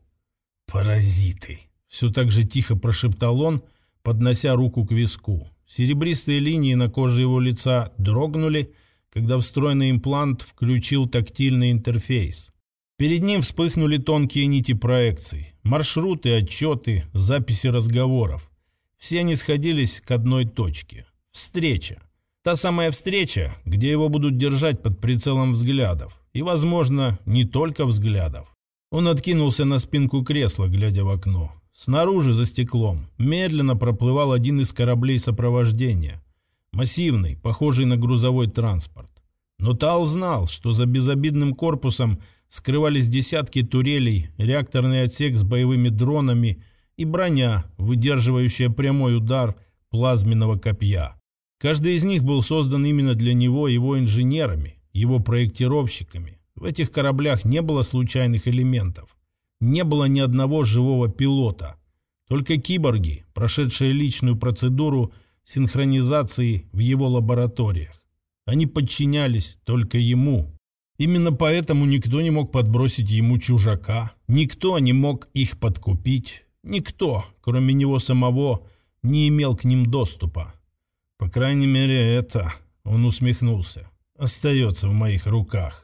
«Паразиты!» — все так же тихо прошептал он, поднося руку к виску. Серебристые линии на коже его лица дрогнули, когда встроенный имплант включил тактильный интерфейс. Перед ним вспыхнули тонкие нити проекций, маршруты, отчеты, записи разговоров. Все они сходились к одной точке – встреча. Та самая встреча, где его будут держать под прицелом взглядов. И, возможно, не только взглядов. Он откинулся на спинку кресла, глядя в окно. Снаружи, за стеклом, медленно проплывал один из кораблей сопровождения. Массивный, похожий на грузовой транспорт. Но Таал знал, что за безобидным корпусом скрывались десятки турелей, реакторный отсек с боевыми дронами и броня, выдерживающая прямой удар плазменного копья. Каждый из них был создан именно для него его инженерами, его проектировщиками. В этих кораблях не было случайных элементов. Не было ни одного живого пилота. Только киборги, прошедшие личную процедуру синхронизации в его лабораториях. Они подчинялись только ему. Именно поэтому никто не мог подбросить ему чужака. Никто не мог их подкупить. Никто, кроме него самого, не имел к ним доступа. По крайней мере, это, он усмехнулся, остается в моих руках.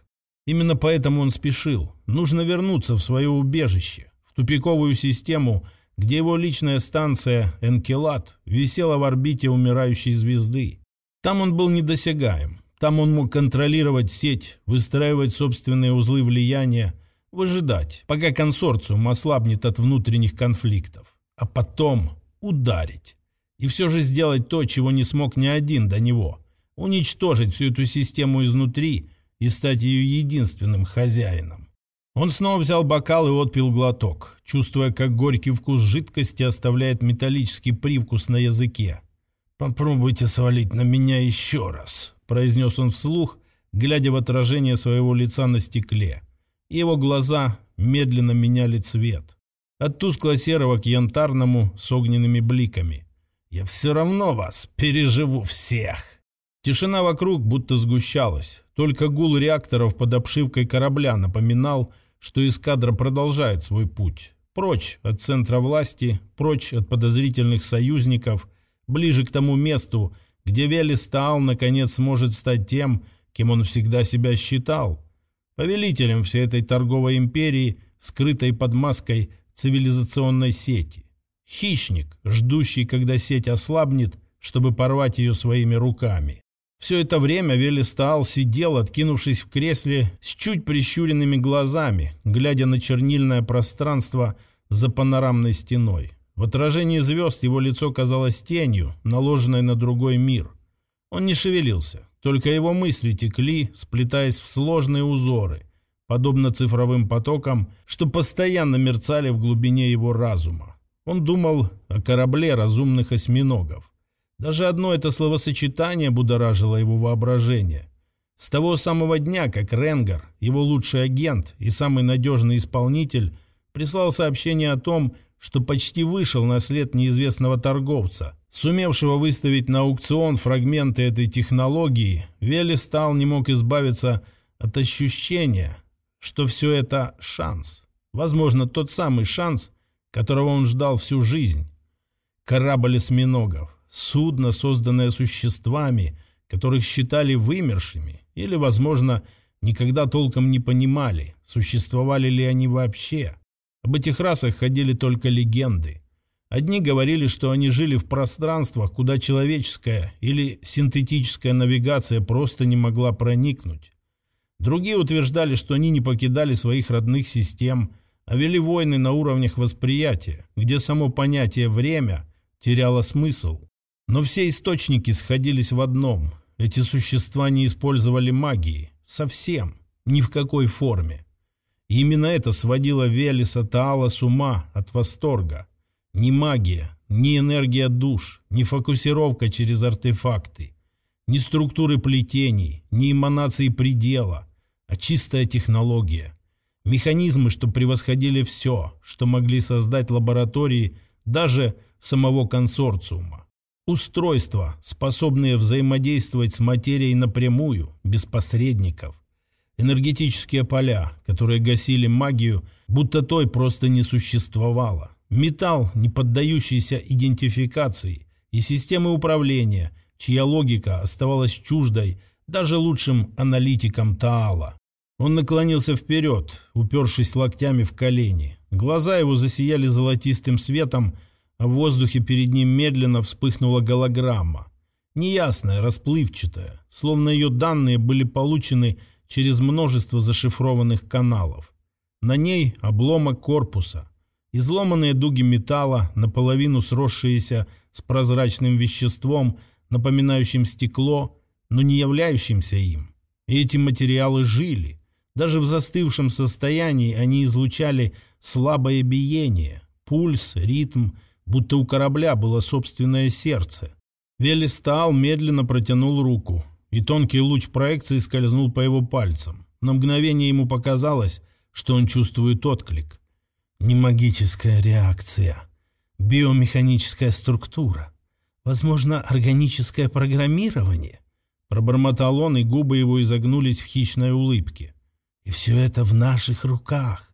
Именно поэтому он спешил. Нужно вернуться в свое убежище, в тупиковую систему, где его личная станция Энкелад висела в орбите умирающей звезды. Там он был недосягаем. Там он мог контролировать сеть, выстраивать собственные узлы влияния, выжидать, пока консорциум ослабнет от внутренних конфликтов, а потом ударить. И все же сделать то, чего не смог ни один до него. Уничтожить всю эту систему изнутри и стать ее единственным хозяином. Он снова взял бокал и отпил глоток, чувствуя, как горький вкус жидкости оставляет металлический привкус на языке. «Попробуйте свалить на меня еще раз», – произнес он вслух, глядя в отражение своего лица на стекле. И его глаза медленно меняли цвет. От тускло-серого к янтарному с огненными бликами. «Я все равно вас переживу всех». Тишина вокруг будто сгущалась. Только гул реакторов под обшивкой корабля напоминал, что эскадра продолжает свой путь. Прочь от центра власти, прочь от подозрительных союзников, ближе к тому месту, где Велес Таал наконец сможет стать тем, кем он всегда себя считал. Повелителем всей этой торговой империи, скрытой под маской цивилизационной сети. Хищник, ждущий, когда сеть ослабнет, чтобы порвать ее своими руками. Все это время Велес Таал сидел, откинувшись в кресле с чуть прищуренными глазами, глядя на чернильное пространство за панорамной стеной. В отражении звезд его лицо казалось тенью, наложенной на другой мир. Он не шевелился, только его мысли текли, сплетаясь в сложные узоры, подобно цифровым потокам, что постоянно мерцали в глубине его разума. Он думал о корабле разумных осьминогов. Даже одно это словосочетание будоражило его воображение. С того самого дня, как Ренгар, его лучший агент и самый надежный исполнитель, прислал сообщение о том, что почти вышел на след неизвестного торговца, сумевшего выставить на аукцион фрагменты этой технологии, Велес Таал не мог избавиться от ощущения, что все это шанс. Возможно, тот самый шанс, которого он ждал всю жизнь. Корабль осьминогов. Судно, созданное существами, которых считали вымершими, или, возможно, никогда толком не понимали, существовали ли они вообще. Об этих расах ходили только легенды. Одни говорили, что они жили в пространствах, куда человеческая или синтетическая навигация просто не могла проникнуть. Другие утверждали, что они не покидали своих родных систем, а вели войны на уровнях восприятия, где само понятие «время» теряло смысл. Но все источники сходились в одном. Эти существа не использовали магии. Совсем. Ни в какой форме. И именно это сводило Велеса Таала с ума от восторга. Ни магия, ни энергия душ, ни фокусировка через артефакты, ни структуры плетений, ни эманации предела, а чистая технология. Механизмы, что превосходили все, что могли создать лаборатории даже самого консорциума. Устройства, способные взаимодействовать с материей напрямую, без посредников. Энергетические поля, которые гасили магию, будто той просто не существовало. Металл, не поддающийся идентификации, и системы управления, чья логика оставалась чуждой даже лучшим аналитикам Таала. Он наклонился вперед, упершись локтями в колени. Глаза его засияли золотистым светом, а в воздухе перед ним медленно вспыхнула голограмма. Неясная, расплывчатая, словно ее данные были получены через множество зашифрованных каналов. На ней обломок корпуса, изломанные дуги металла, наполовину сросшиеся с прозрачным веществом, напоминающим стекло, но не являющимся им. И эти материалы жили. Даже в застывшем состоянии они излучали слабое биение, пульс, ритм, будто у корабля было собственное сердце. Велес Таал медленно протянул руку, и тонкий луч проекции скользнул по его пальцам. На мгновение ему показалось, что он чувствует отклик. Не магическая реакция, биомеханическая структура, возможно, органическое программирование. Пробормотал он, и губы его изогнулись в хищной улыбке. И все это в наших руках.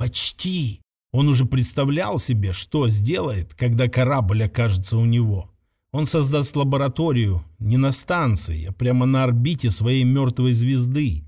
Почти. Он уже представлял себе, что сделает, когда корабль окажется у него. Он создаст лабораторию не на станции, а прямо на орбите своей мертвой звезды.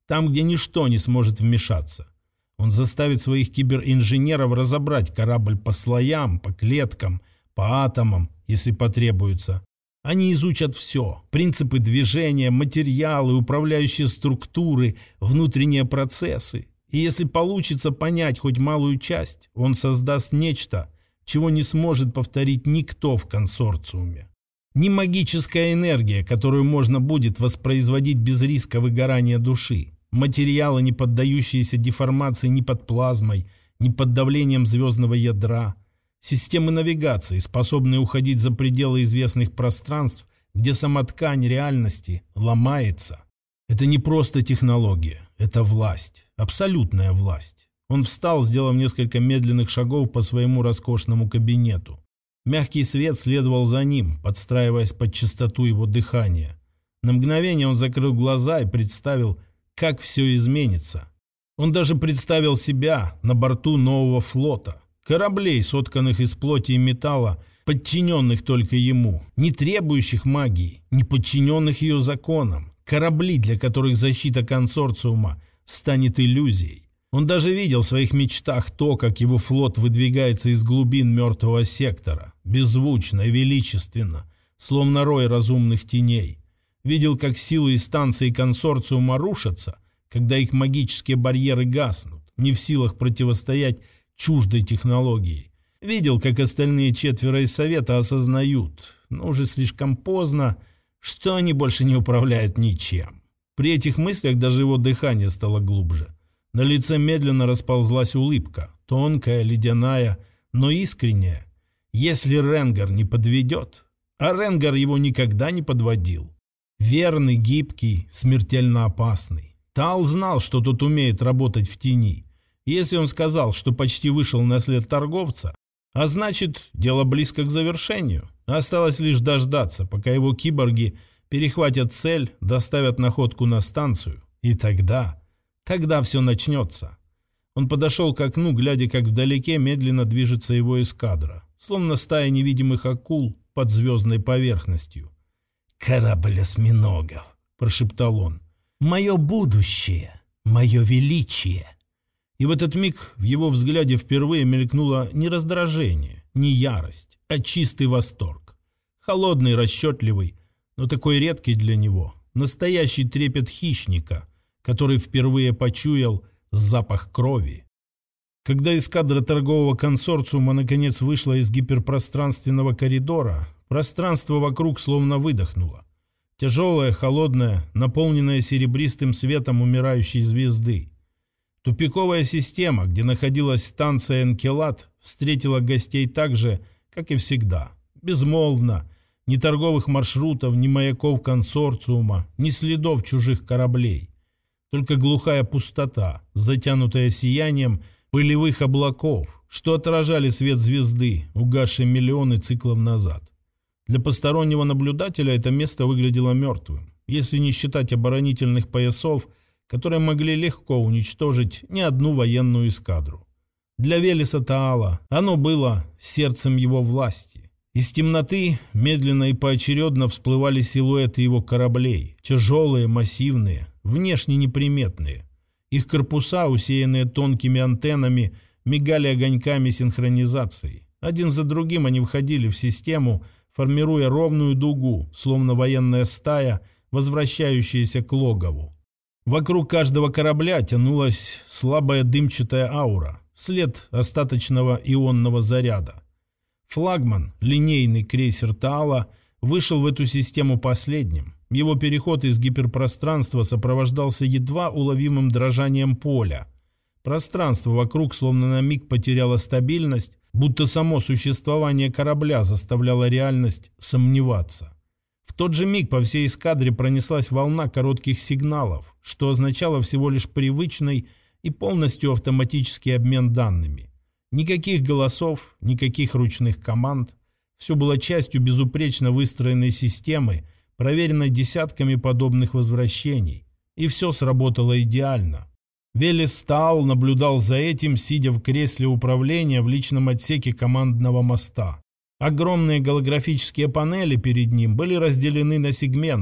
там, где ничто не сможет вмешаться. Он заставит своих киберинженеров разобрать корабль по слоям, по клеткам, по атомам, если потребуется. Они изучат все – принципы движения, материалы, управляющие структуры, внутренние процессы. И если получится понять хоть малую часть, он создаст нечто, чего не сможет повторить никто в консорциуме. Не магическая энергия, которую можно будет воспроизводить без риска выгорания души. Материалы, не поддающиеся деформации ни под плазмой, ни под давлением звездного ядра. Системы навигации, способные уходить за пределы известных пространств, где сама ткань реальности ломается. Это не просто технология, это власть, абсолютная власть. Он встал, сделав несколько медленных шагов по своему роскошному кабинету. Мягкий свет следовал за ним, подстраиваясь под частоту его дыхания. На мгновение он закрыл глаза и представил, как все изменится. Он даже представил себя на борту нового флота. Кораблей, сотканных из плоти и металла, подчиненных только ему, не требующих магии, не подчиненных ее законам. Корабли, для которых защита консорциума станет иллюзией. Он даже видел в своих мечтах то, как его флот выдвигается из глубин мертвого сектора, беззвучно и величественно, словно рой разумных теней. Видел, как силы и станции консорциума рушатся, когда их магические барьеры гаснут, не в силах противостоять чуждой технологии. Видел, как остальные четверо из Совета осознают, но уже слишком поздно, что они больше не управляют ничем. При этих мыслях даже его дыхание стало глубже. На лице медленно расползлась улыбка, тонкая, ледяная, но искренняя. Если Ренгар не подведет, а Ренгар его никогда не подводил. Верный, гибкий, смертельно опасный. Тал знал, что тот умеет работать в тени. Если он сказал, что почти вышел на след торговца, а значит, дело близко к завершению. Осталось лишь дождаться, пока его киборги перехватят цель, доставят находку на станцию. И тогда, тогда все начнется. Он подошел к окну, глядя, как вдалеке медленно движется его эскадра, словно стая невидимых акул под звездной поверхностью. «Корабль осьминогов», – прошептал он. «Мое будущее, мое величие». И в этот миг в его взгляде впервые мелькнуло не раздражение, не ярость, а чистый восторг. Холодный, расчетливый, но такой редкий для него. Настоящий трепет хищника, который впервые почуял запах крови. Когда эскадра торгового консорциума наконец вышла из гиперпространственного коридора, пространство вокруг словно выдохнуло. Тяжелое, холодное, наполненное серебристым светом умирающей звезды. Тупиковая система, где находилась станция Энкелад, встретила гостей так же, как и всегда. Безмолвно. Ни торговых маршрутов, ни маяков консорциума, ни следов чужих кораблей. Только глухая пустота, затянутая сиянием пылевых облаков, что отражали свет звезды, угасшей миллионы циклов назад. Для постороннего наблюдателя это место выглядело мертвым, если не считать оборонительных поясов, которые могли легко уничтожить не одну военную эскадру. Для Велеса Таала оно было сердцем его власти. Из темноты медленно и поочередно всплывали силуэты его кораблей, тяжелые, массивные, внешне неприметные. Их корпуса, усеянные тонкими антеннами, мигали огоньками синхронизации. Один за другим они входили в систему, формируя ровную дугу, словно военная стая, возвращающаяся к логову. Вокруг каждого корабля тянулась слабая дымчатая аура, след остаточного ионного заряда. Флагман, линейный крейсер Таала, вышел в эту систему последним. Его переход из гиперпространства сопровождался едва уловимым дрожанием поля. Пространство вокруг словно на миг потеряло стабильность, будто само существование корабля заставляло реальность сомневаться. В тот же миг по всей эскадре пронеслась волна коротких сигналов, что означало всего лишь привычный и полностью автоматический обмен данными. Никаких голосов, никаких ручных команд. Все было частью безупречно выстроенной системы, проверенной десятками подобных возвращений. И все сработало идеально. Велес Таал наблюдал за этим, сидя в кресле управления в личном отсеке командного моста. Огромные голографические панели перед ним были разделены на сегменты.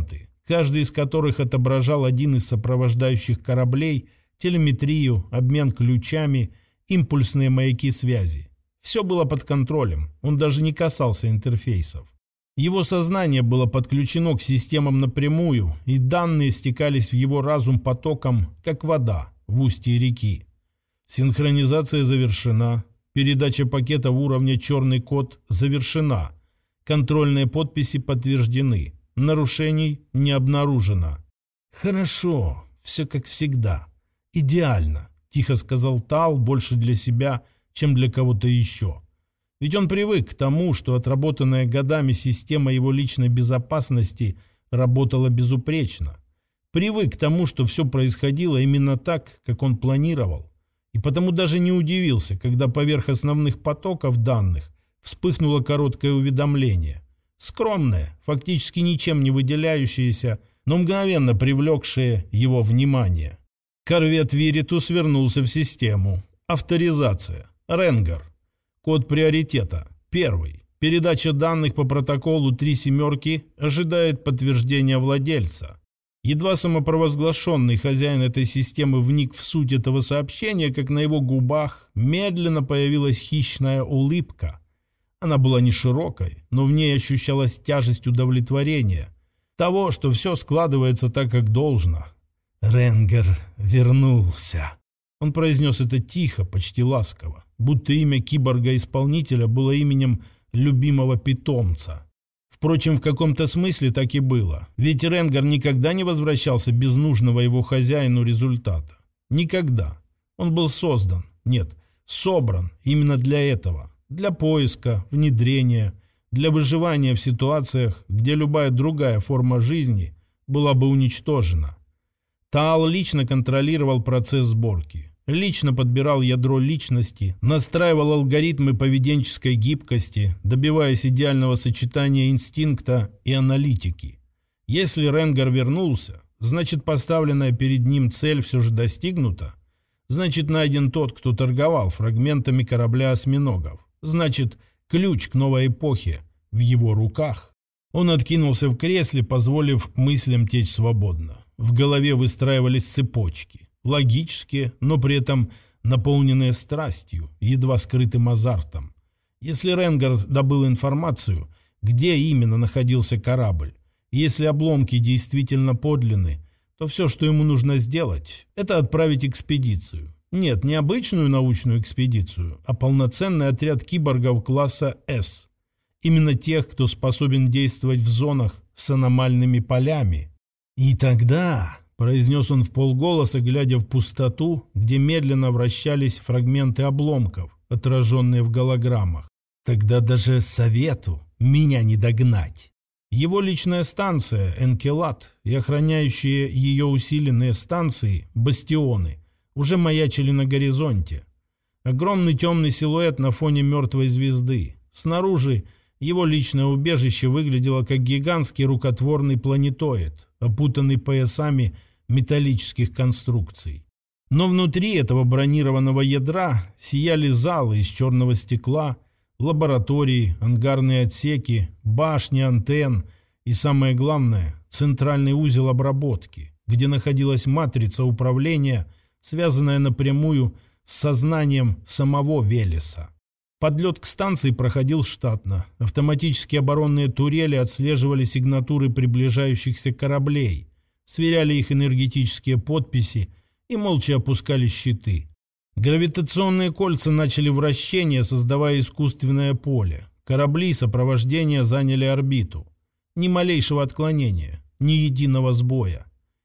каждый из которых отображал один из сопровождающих кораблей, телеметрию, обмен ключами, импульсные маяки связи. Все было под контролем, он даже не касался интерфейсов. Его сознание было подключено к системам напрямую, и данные стекались в его разум потоком, как вода в устье реки. Синхронизация завершена, передача пакета уровня «Черный код» завершена, контрольные подписи подтверждены, нарушений не обнаружено. «Хорошо, все как всегда, идеально», – тихо сказал Тал, больше для себя, чем для кого-то еще. Ведь он привык к тому, что отработанная годами система его личной безопасности работала безупречно. Привык к тому, что все происходило именно так, как он планировал. И потому даже не удивился, когда поверх основных потоков данных вспыхнуло короткое уведомление. Скромное, фактически ничем не выделяющееся, но мгновенно привлекшее его внимание. Корвет Виритус вернулся в систему. Авторизация. Ренгар. Код приоритета. Первый. Передача данных по протоколу три семерки ожидает подтверждения владельца. Едва самопровозглашенный хозяин этой системы вник в суть этого сообщения, как на его губах медленно появилась хищная улыбка. Она была не широкой, но в ней ощущалась тяжесть удовлетворения. Того, что все складывается так, как должно. Ренгар вернулся. Он произнес это тихо, почти ласково, будто имя киборга-исполнителя было именем любимого питомца. Впрочем, в каком-то смысле так и было, ведь Ренгар никогда не возвращался без нужного его хозяину результата. Никогда. Он был создан, нет, собран именно для этого, для поиска, внедрения, для выживания в ситуациях, где любая другая форма жизни была бы уничтожена. Таал лично контролировал процесс сборки, лично подбирал ядро личности, настраивал алгоритмы поведенческой гибкости, добиваясь идеального сочетания инстинкта и аналитики. Если Ренгар вернулся, значит поставленная перед ним цель все же достигнута, значит найден тот, кто торговал фрагментами корабля осьминогов, значит ключ к новой эпохе в его руках. Он откинулся в кресле, позволив мыслям течь свободно. В голове выстраивались цепочки, логические, но при этом наполненные страстью, едва скрытым азартом. Если Ренгар добыл информацию, где именно находился корабль, если обломки действительно подлинны, то все, что ему нужно сделать, это отправить экспедицию. Нет, не обычную научную экспедицию, а полноценный отряд киборгов класса «С». Именно тех, кто способен действовать в зонах с аномальными полями. «И тогда», — произнес он вполголоса, глядя в пустоту, где медленно вращались фрагменты обломков, отраженные в голограммах, «тогда даже совету меня не догнать». Его личная станция «Энкелад» и охраняющие ее усиленные станции «Бастионы» уже маячили на горизонте. Огромный темный силуэт на фоне мертвой звезды. Снаружи его личное убежище выглядело как гигантский рукотворный планетоид, опутанный поясами металлических конструкций. Но внутри этого бронированного ядра сияли залы из черного стекла, лаборатории, ангарные отсеки, башни антенн и, самое главное, центральный узел обработки, где находилась матрица управления, связанная напрямую с сознанием самого Велеса. Подлет к станции проходил штатно. Автоматические оборонные турели отслеживали сигнатуры приближающихся кораблей, сверяли их энергетические подписи и молча опускали щиты. Гравитационные кольца начали вращение, создавая искусственное поле. Корабли сопровождения заняли орбиту. Ни малейшего отклонения, ни единого сбоя.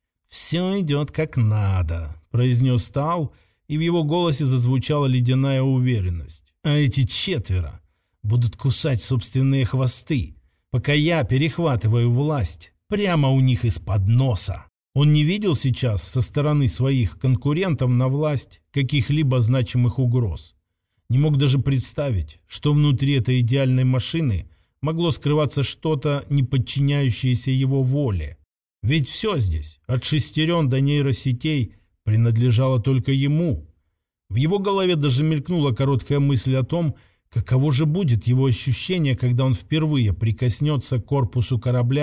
«Все идет как надо», — произнес Таал, и в его голосе зазвучала ледяная уверенность. «А эти четверо будут кусать собственные хвосты, пока я перехватываю власть прямо у них из-под носа». Он не видел сейчас со стороны своих конкурентов на власть каких-либо значимых угроз. Не мог даже представить, что внутри этой идеальной машины могло скрываться что-то, не подчиняющееся его воле. Ведь все здесь, от шестерен до нейросетей, принадлежало только ему. В его голове даже мелькнула короткая мысль о том, каково же будет его ощущение, когда он впервые прикоснется к корпусу корабля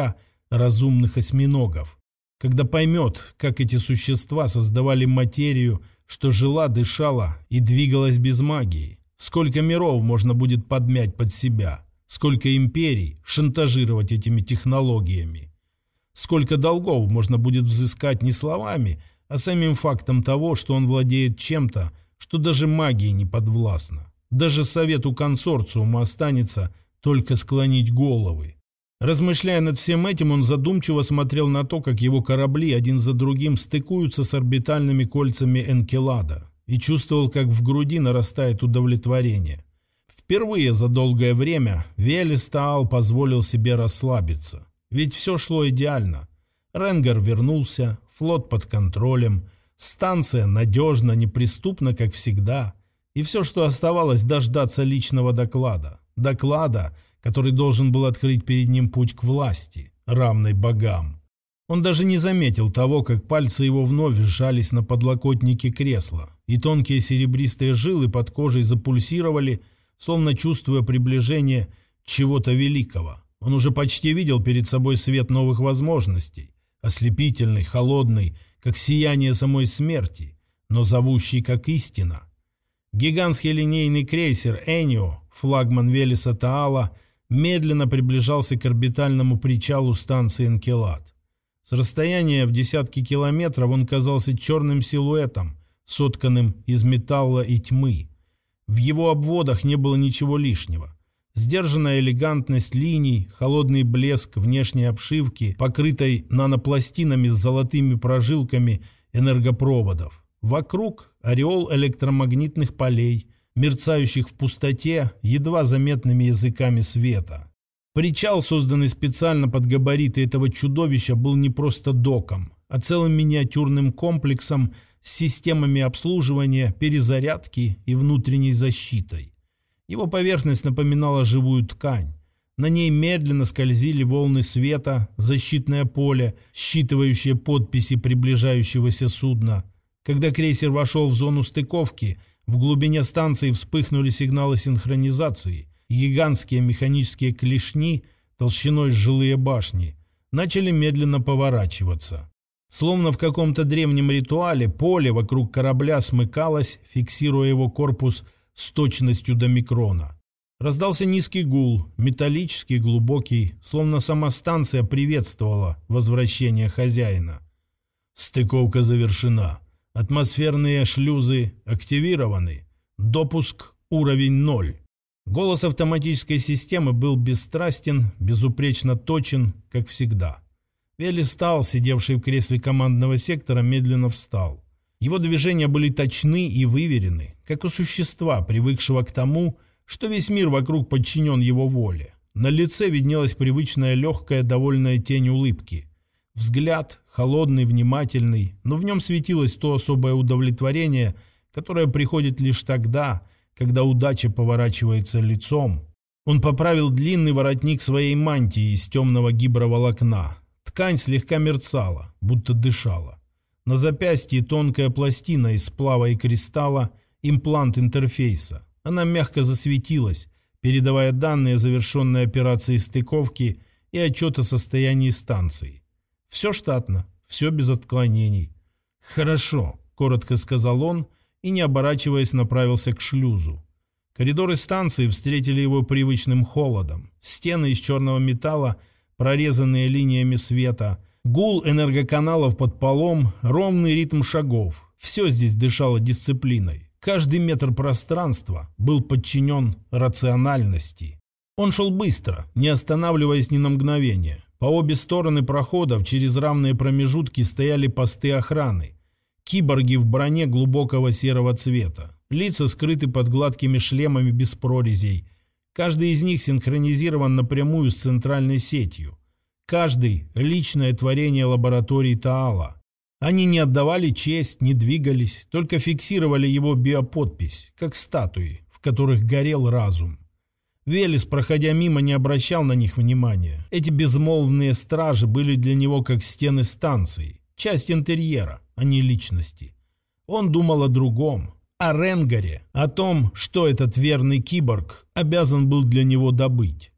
разумных осьминогов. Когда поймет, как эти существа создавали материю, что жила, дышала и двигалась без магии. Сколько миров можно будет подмять под себя. Сколько империй шантажировать этими технологиями. Сколько долгов можно будет взыскать не словами, а самим фактом того, что он владеет чем-то, что даже магии не подвластно. Даже совету консорциума останется только склонить головы. Размышляя над всем этим, он задумчиво смотрел на то, как его корабли один за другим стыкуются с орбитальными кольцами Энкелада, и чувствовал, как в груди нарастает удовлетворение. Впервые за долгое время Велес Таал позволил себе расслабиться. Ведь все шло идеально. Ренгар вернулся, флот под контролем, станция надежна, неприступна, как всегда. И все, что оставалось, дождаться личного доклада. Доклада, который должен был открыть перед ним путь к власти, равной богам. Он даже не заметил того, как пальцы его вновь сжались на подлокотнике кресла, и тонкие серебристые жилы под кожей запульсировали, словно чувствуя приближение чего-то великого. Он уже почти видел перед собой свет новых возможностей, ослепительный, холодный, как сияние самой смерти, но зовущий как истина. Гигантский линейный крейсер «Энио», флагман Велеса Таала, медленно приближался к орбитальному причалу станции Энкелад. С расстояния в десятки километров он казался черным силуэтом, сотканным из металла и тьмы. В его обводах не было ничего лишнего. Сдержанная элегантность линий, холодный блеск внешней обшивки, покрытой нанопластинами с золотыми прожилками энергопроводов. Вокруг ореол электромагнитных полей, мерцающих в пустоте едва заметными языками света. Причал, созданный специально под габариты этого чудовища, был не просто доком, а целым миниатюрным комплексом с системами обслуживания, перезарядки и внутренней защитой. Его поверхность напоминала живую ткань. На ней медленно скользили волны света, защитное поле, считывающее подписи приближающегося судна. Когда крейсер вошел в зону стыковки, в глубине станции вспыхнули сигналы синхронизации. Гигантские механические клешни, толщиной с жилые башни, начали медленно поворачиваться. Словно в каком-то древнем ритуале, поле вокруг корабля смыкалось, фиксируя его корпус с точностью до микрона. Раздался низкий гул, металлический, глубокий, словно сама станция приветствовала возвращение хозяина. Стыковка завершена. Атмосферные шлюзы активированы. Допуск уровень ноль. Голос автоматической системы был бесстрастен, безупречно точен, как всегда. Велес Таал, сидевший в кресле командного сектора, медленно встал. Его движения были точны и выверены, как у существа, привыкшего к тому, что весь мир вокруг подчинен его воле. На лице виднелась привычная легкая, довольная тень улыбки. Взгляд холодный, внимательный, но в нем светилось то особое удовлетворение, которое приходит лишь тогда, когда удача поворачивается лицом. Он поправил длинный воротник своей мантии из темного гиброволокна. Ткань слегка мерцала, будто дышала. На запястье тонкая пластина из сплава и кристалла, имплант интерфейса. Она мягко засветилась, передавая данные завершенной операции стыковки и отчет о состоянии станции. Все штатно, все без отклонений. «Хорошо», — коротко сказал он и, не оборачиваясь, направился к шлюзу. Коридоры станции встретили его привычным холодом. Стены из черного металла, прорезанные линиями света, гул энергоканалов под полом, ровный ритм шагов. Все здесь дышало дисциплиной. Каждый метр пространства был подчинен рациональности. Он шел быстро, не останавливаясь ни на мгновение. По обе стороны проходов через равные промежутки стояли посты охраны. Киборги в броне глубокого серого цвета. Лица скрыты под гладкими шлемами без прорезей. Каждый из них синхронизирован напрямую с центральной сетью. Каждый – личное творение лаборатории Таала. Они не отдавали честь, не двигались, только фиксировали его биоподпись, как статуи, в которых горел разум. Велес, проходя мимо, не обращал на них внимания. Эти безмолвные стражи были для него как стены станции, часть интерьера, а не личности. Он думал о другом, о Ренгаре, о том, что этот верный киборг обязан был для него добыть.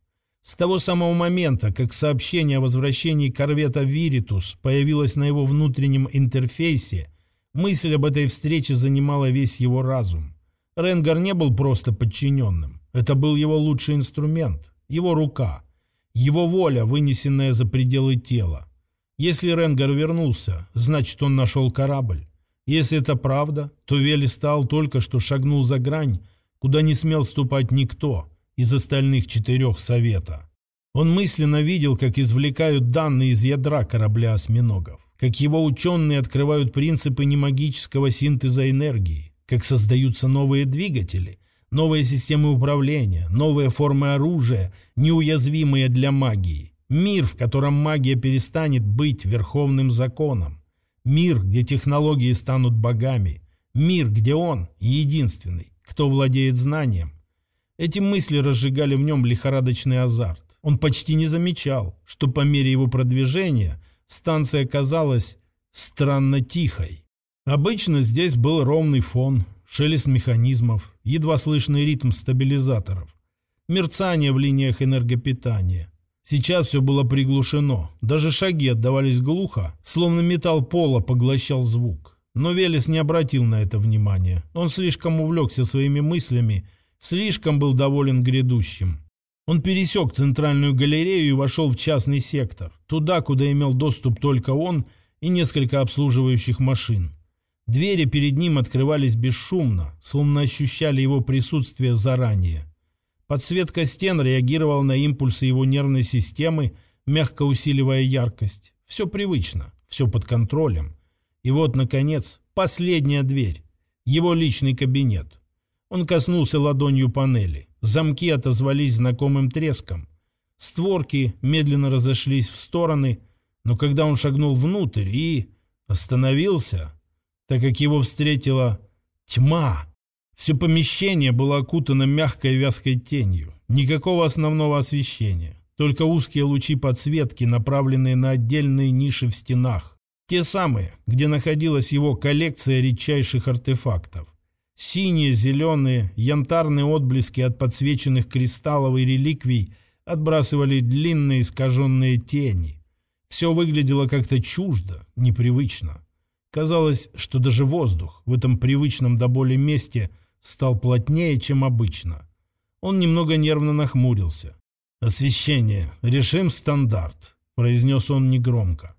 С того самого момента, как сообщение о возвращении корвета «Виритус» появилось на его внутреннем интерфейсе, мысль об этой встрече занимала весь его разум. Ренгар не был просто подчиненным. Это был его лучший инструмент, его рука, его воля, вынесенная за пределы тела. Если Ренгар вернулся, значит, он нашел корабль. Если это правда, то Велестаал только что шагнул за грань, куда не смел ступать никто из остальных четырех совета. Он мысленно видел, как извлекают данные из ядра корабля осьминогов, как его ученые открывают принципы немагического синтеза энергии, как создаются новые двигатели, новые системы управления, новые формы оружия, неуязвимые для магии. Мир, в котором магия перестанет быть верховным законом. Мир, где технологии станут богами. Мир, где он единственный, кто владеет знанием. Эти мысли разжигали в нем лихорадочный азарт. Он почти не замечал, что по мере его продвижения станция казалась странно тихой. Обычно здесь был ровный фон, шелест механизмов, едва слышный ритм стабилизаторов, мерцание в линиях энергопитания. Сейчас все было приглушено, даже шаги отдавались глухо, словно металл пола поглощал звук. Но Велес не обратил на это внимания. Он слишком увлекся своими мыслями, слишком был доволен грядущим. Он пересек центральную галерею и вошел в частный сектор, туда, куда имел доступ только он и несколько обслуживающих машин. Двери перед ним открывались бесшумно, словно ощущали его присутствие заранее. Подсветка стен реагировала на импульсы его нервной системы, мягко усиливая яркость. Все привычно, все под контролем. И вот, наконец, последняя дверь. Его личный кабинет. Он коснулся ладонью панели. Замки отозвались знакомым треском. Створки медленно разошлись в стороны, но когда он шагнул внутрь и остановился, так как его встретила тьма. Все помещение было окутано мягкой вязкой тенью. Никакого основного освещения. Только узкие лучи подсветки, направленные на отдельные ниши в стенах. Те самые, где находилась его коллекция редчайших артефактов. Синие, зеленые, янтарные отблески от подсвеченных кристаллов и реликвий отбрасывали длинные искаженные тени. Все выглядело как-то чуждо, непривычно. Казалось, что даже воздух в этом привычном до боли месте стал плотнее, чем обычно. Он немного нервно нахмурился. «Освещение. Решим стандарт», — произнес он негромко.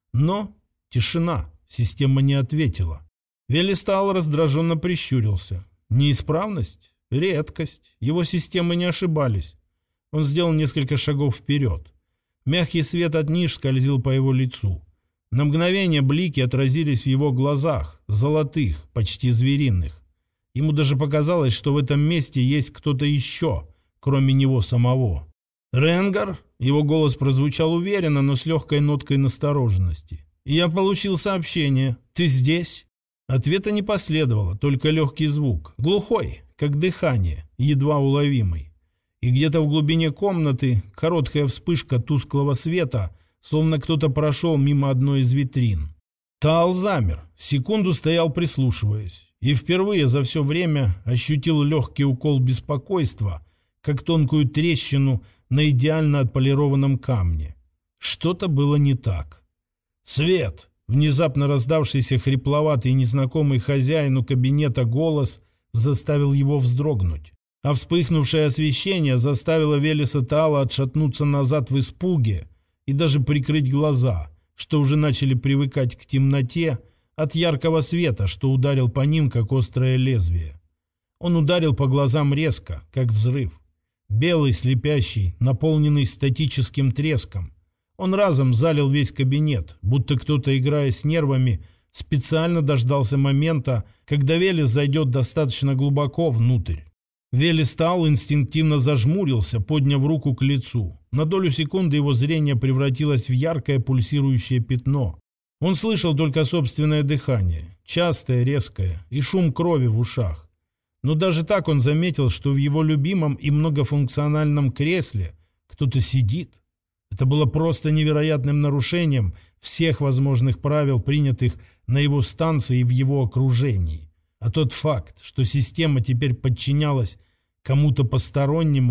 Но тишина. Система не ответила. Велестаал раздраженно прищурился. Неисправность? Редкость. Его системы не ошибались. Он сделал несколько шагов вперед. Мягкий свет от ниш скользил по его лицу. На мгновение блики отразились в его глазах, золотых, почти звериных. Ему даже показалось, что в этом месте есть кто-то еще, кроме него самого. «Ренгар?» Его голос прозвучал уверенно, но с легкой ноткой настороженности. «Я получил сообщение. Ты здесь?» Ответа не последовало, только легкий звук. Глухой, как дыхание, едва уловимый. И где-то в глубине комнаты короткая вспышка тусклого света, словно кто-то прошел мимо одной из витрин. Таал замер, секунду стоял, прислушиваясь, и впервые за все время ощутил легкий укол беспокойства, как тонкую трещину на идеально отполированном камне. Что-то было не так. «Свет!» Внезапно раздавшийся хрипловатый и незнакомый хозяину кабинета голос заставил его вздрогнуть. А вспыхнувшее освещение заставило Велеса Таала отшатнуться назад в испуге и даже прикрыть глаза, что уже начали привыкать к темноте от яркого света, что ударил по ним, как острое лезвие. Он ударил по глазам резко, как взрыв. Белый, слепящий, наполненный статическим треском. Он разом залил весь кабинет, будто кто-то, играя с нервами, специально дождался момента, когда Велес зайдет достаточно глубоко внутрь. Велестаал инстинктивно зажмурился, подняв руку к лицу. На долю секунды его зрение превратилось в яркое пульсирующее пятно. Он слышал только собственное дыхание, частое, резкое, и шум крови в ушах. Но даже так он заметил, что в его любимом и многофункциональном кресле кто-то сидит. Это было просто невероятным нарушением всех возможных правил, принятых на его станции и в его окружении. А тот факт, что система теперь подчинялась кому-то постороннему,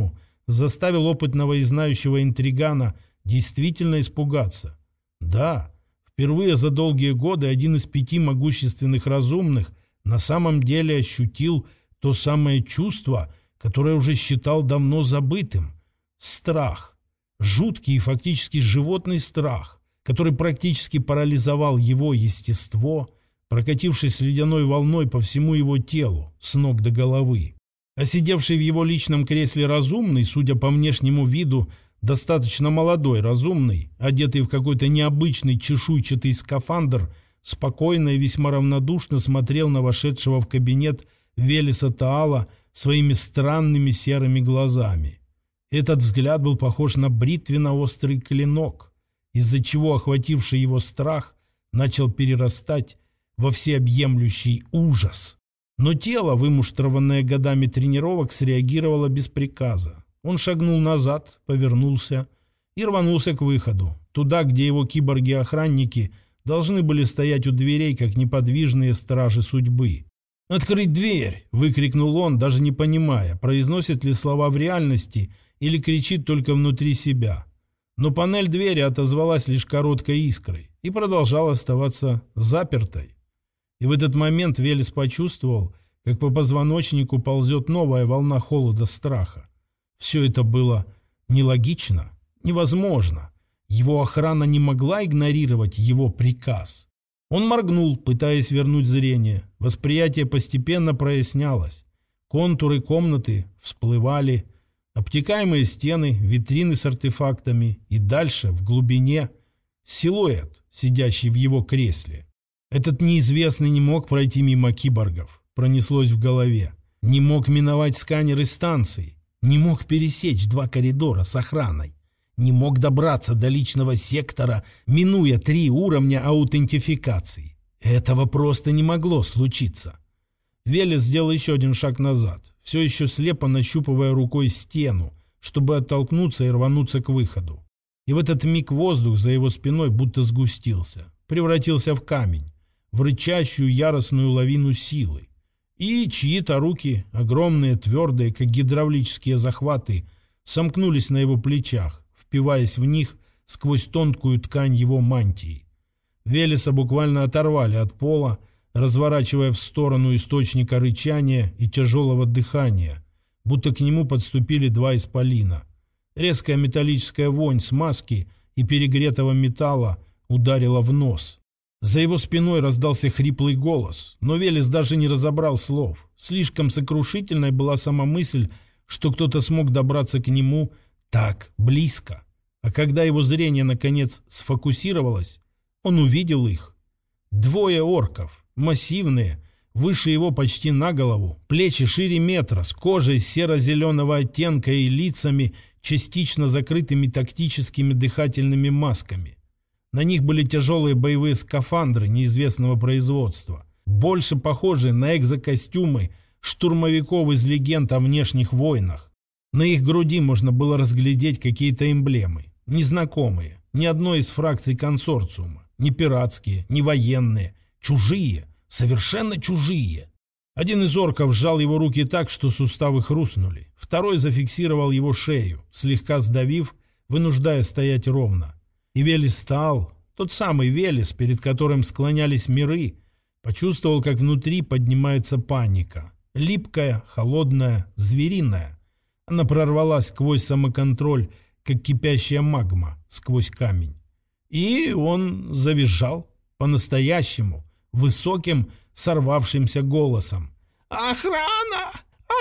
заставил опытного и знающего интригана действительно испугаться. Да, впервые за долгие годы один из пяти могущественных разумных на самом деле ощутил то самое чувство, которое уже считал давно забытым. Страх. Жуткий и фактически животный страх, который практически парализовал его естество, прокатившись ледяной волной по всему его телу, с ног до головы. А сидевший в его личном кресле разумный, судя по внешнему виду, достаточно молодой разумный, одетый в какой-то необычный чешуйчатый скафандр, спокойно и весьма равнодушно смотрел на вошедшего в кабинет Велеса Таала своими странными серыми глазами. Этот взгляд был похож на бритвенно-острый клинок, из-за чего охвативший его страх начал перерастать во всеобъемлющий ужас. Но тело, вымуштрованное годами тренировок, среагировало без приказа. Он шагнул назад, повернулся и рванулся к выходу, туда, где его киборги-охранники должны были стоять у дверей, как неподвижные стражи судьбы. «Открыть дверь!» – выкрикнул он, даже не понимая, произносит ли слова в реальности или кричит только внутри себя. Но панель двери отозвалась лишь короткой искрой и продолжала оставаться запертой. И в этот момент Велес почувствовал, как по позвоночнику ползет новая волна холода страха. Все это было нелогично, невозможно. Его охрана не могла игнорировать его приказ. Он моргнул, пытаясь вернуть зрение. Восприятие постепенно прояснялось. Контуры комнаты всплывали, обтекаемые стены, витрины с артефактами и дальше, в глубине, силуэт, сидящий в его кресле. Этот неизвестный не мог пройти мимо киборгов, пронеслось в голове. Не мог миновать сканеры станции, не мог пересечь два коридора с охраной, не мог добраться до личного сектора, минуя три уровня аутентификации. Этого просто не могло случиться. Велес сделал еще один шаг назад, все еще слепо нащупывая рукой стену, чтобы оттолкнуться и рвануться к выходу. И в этот миг воздух за его спиной будто сгустился, превратился в камень, в рычащую яростную лавину силы. И чьи-то руки, огромные, твердые, как гидравлические захваты, сомкнулись на его плечах, впиваясь в них сквозь тонкую ткань его мантии. Велеса буквально оторвали от пола, разворачивая в сторону источника рычания и тяжелого дыхания, будто к нему подступили два исполина. Резкая металлическая вонь смазки и перегретого металла ударила в нос. За его спиной раздался хриплый голос, но Велес даже не разобрал слов. Слишком сокрушительной была сама мысль, что кто-то смог добраться к нему так близко. А когда его зрение наконец сфокусировалось, он увидел их. Двое орков, массивные, выше его почти на голову, плечи шире метра, с кожей серо-зеленого оттенка и лицами, частично закрытыми тактическими дыхательными масками. На них были тяжелые боевые скафандры неизвестного производства, больше похожие на экзокостюмы штурмовиков из легенд о внешних войнах. На их груди можно было разглядеть какие-то эмблемы, незнакомые, ни одной из фракций консорциума, ни пиратские, ни военные, чужие, совершенно чужие. Один из орков сжал его руки так, что суставы хрустнули, второй зафиксировал его шею, слегка сдавив, вынуждая стоять ровно. И Велес стал, тот самый Велес, перед которым склонялись миры, почувствовал, как внутри поднимается паника. Липкая, холодная, звериная. Она прорвалась сквозь самоконтроль, как кипящая магма сквозь камень. И он завизжал по-настоящему, высоким, сорвавшимся голосом. «Охрана!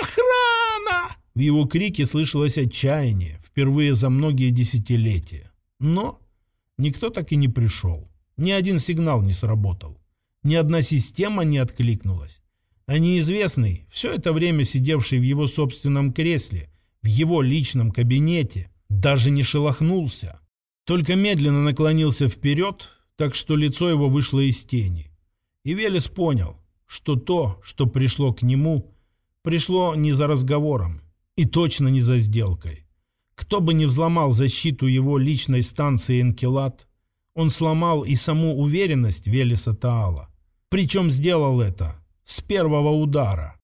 Охрана!» В его крике слышалось отчаяние, впервые за многие десятилетия. Но никто так и не пришел. Ни один сигнал не сработал. Ни одна система не откликнулась. А неизвестный, все это время сидевший в его собственном кресле, в его личном кабинете, даже не шелохнулся. Только медленно наклонился вперед, так что лицо его вышло из тени. И Велес понял, что то, что пришло к нему, пришло не за разговором и точно не за сделкой. Кто бы ни взломал защиту его личной станции Энкелад, он сломал и саму уверенность Велеса Таала. Причем сделал это с первого удара.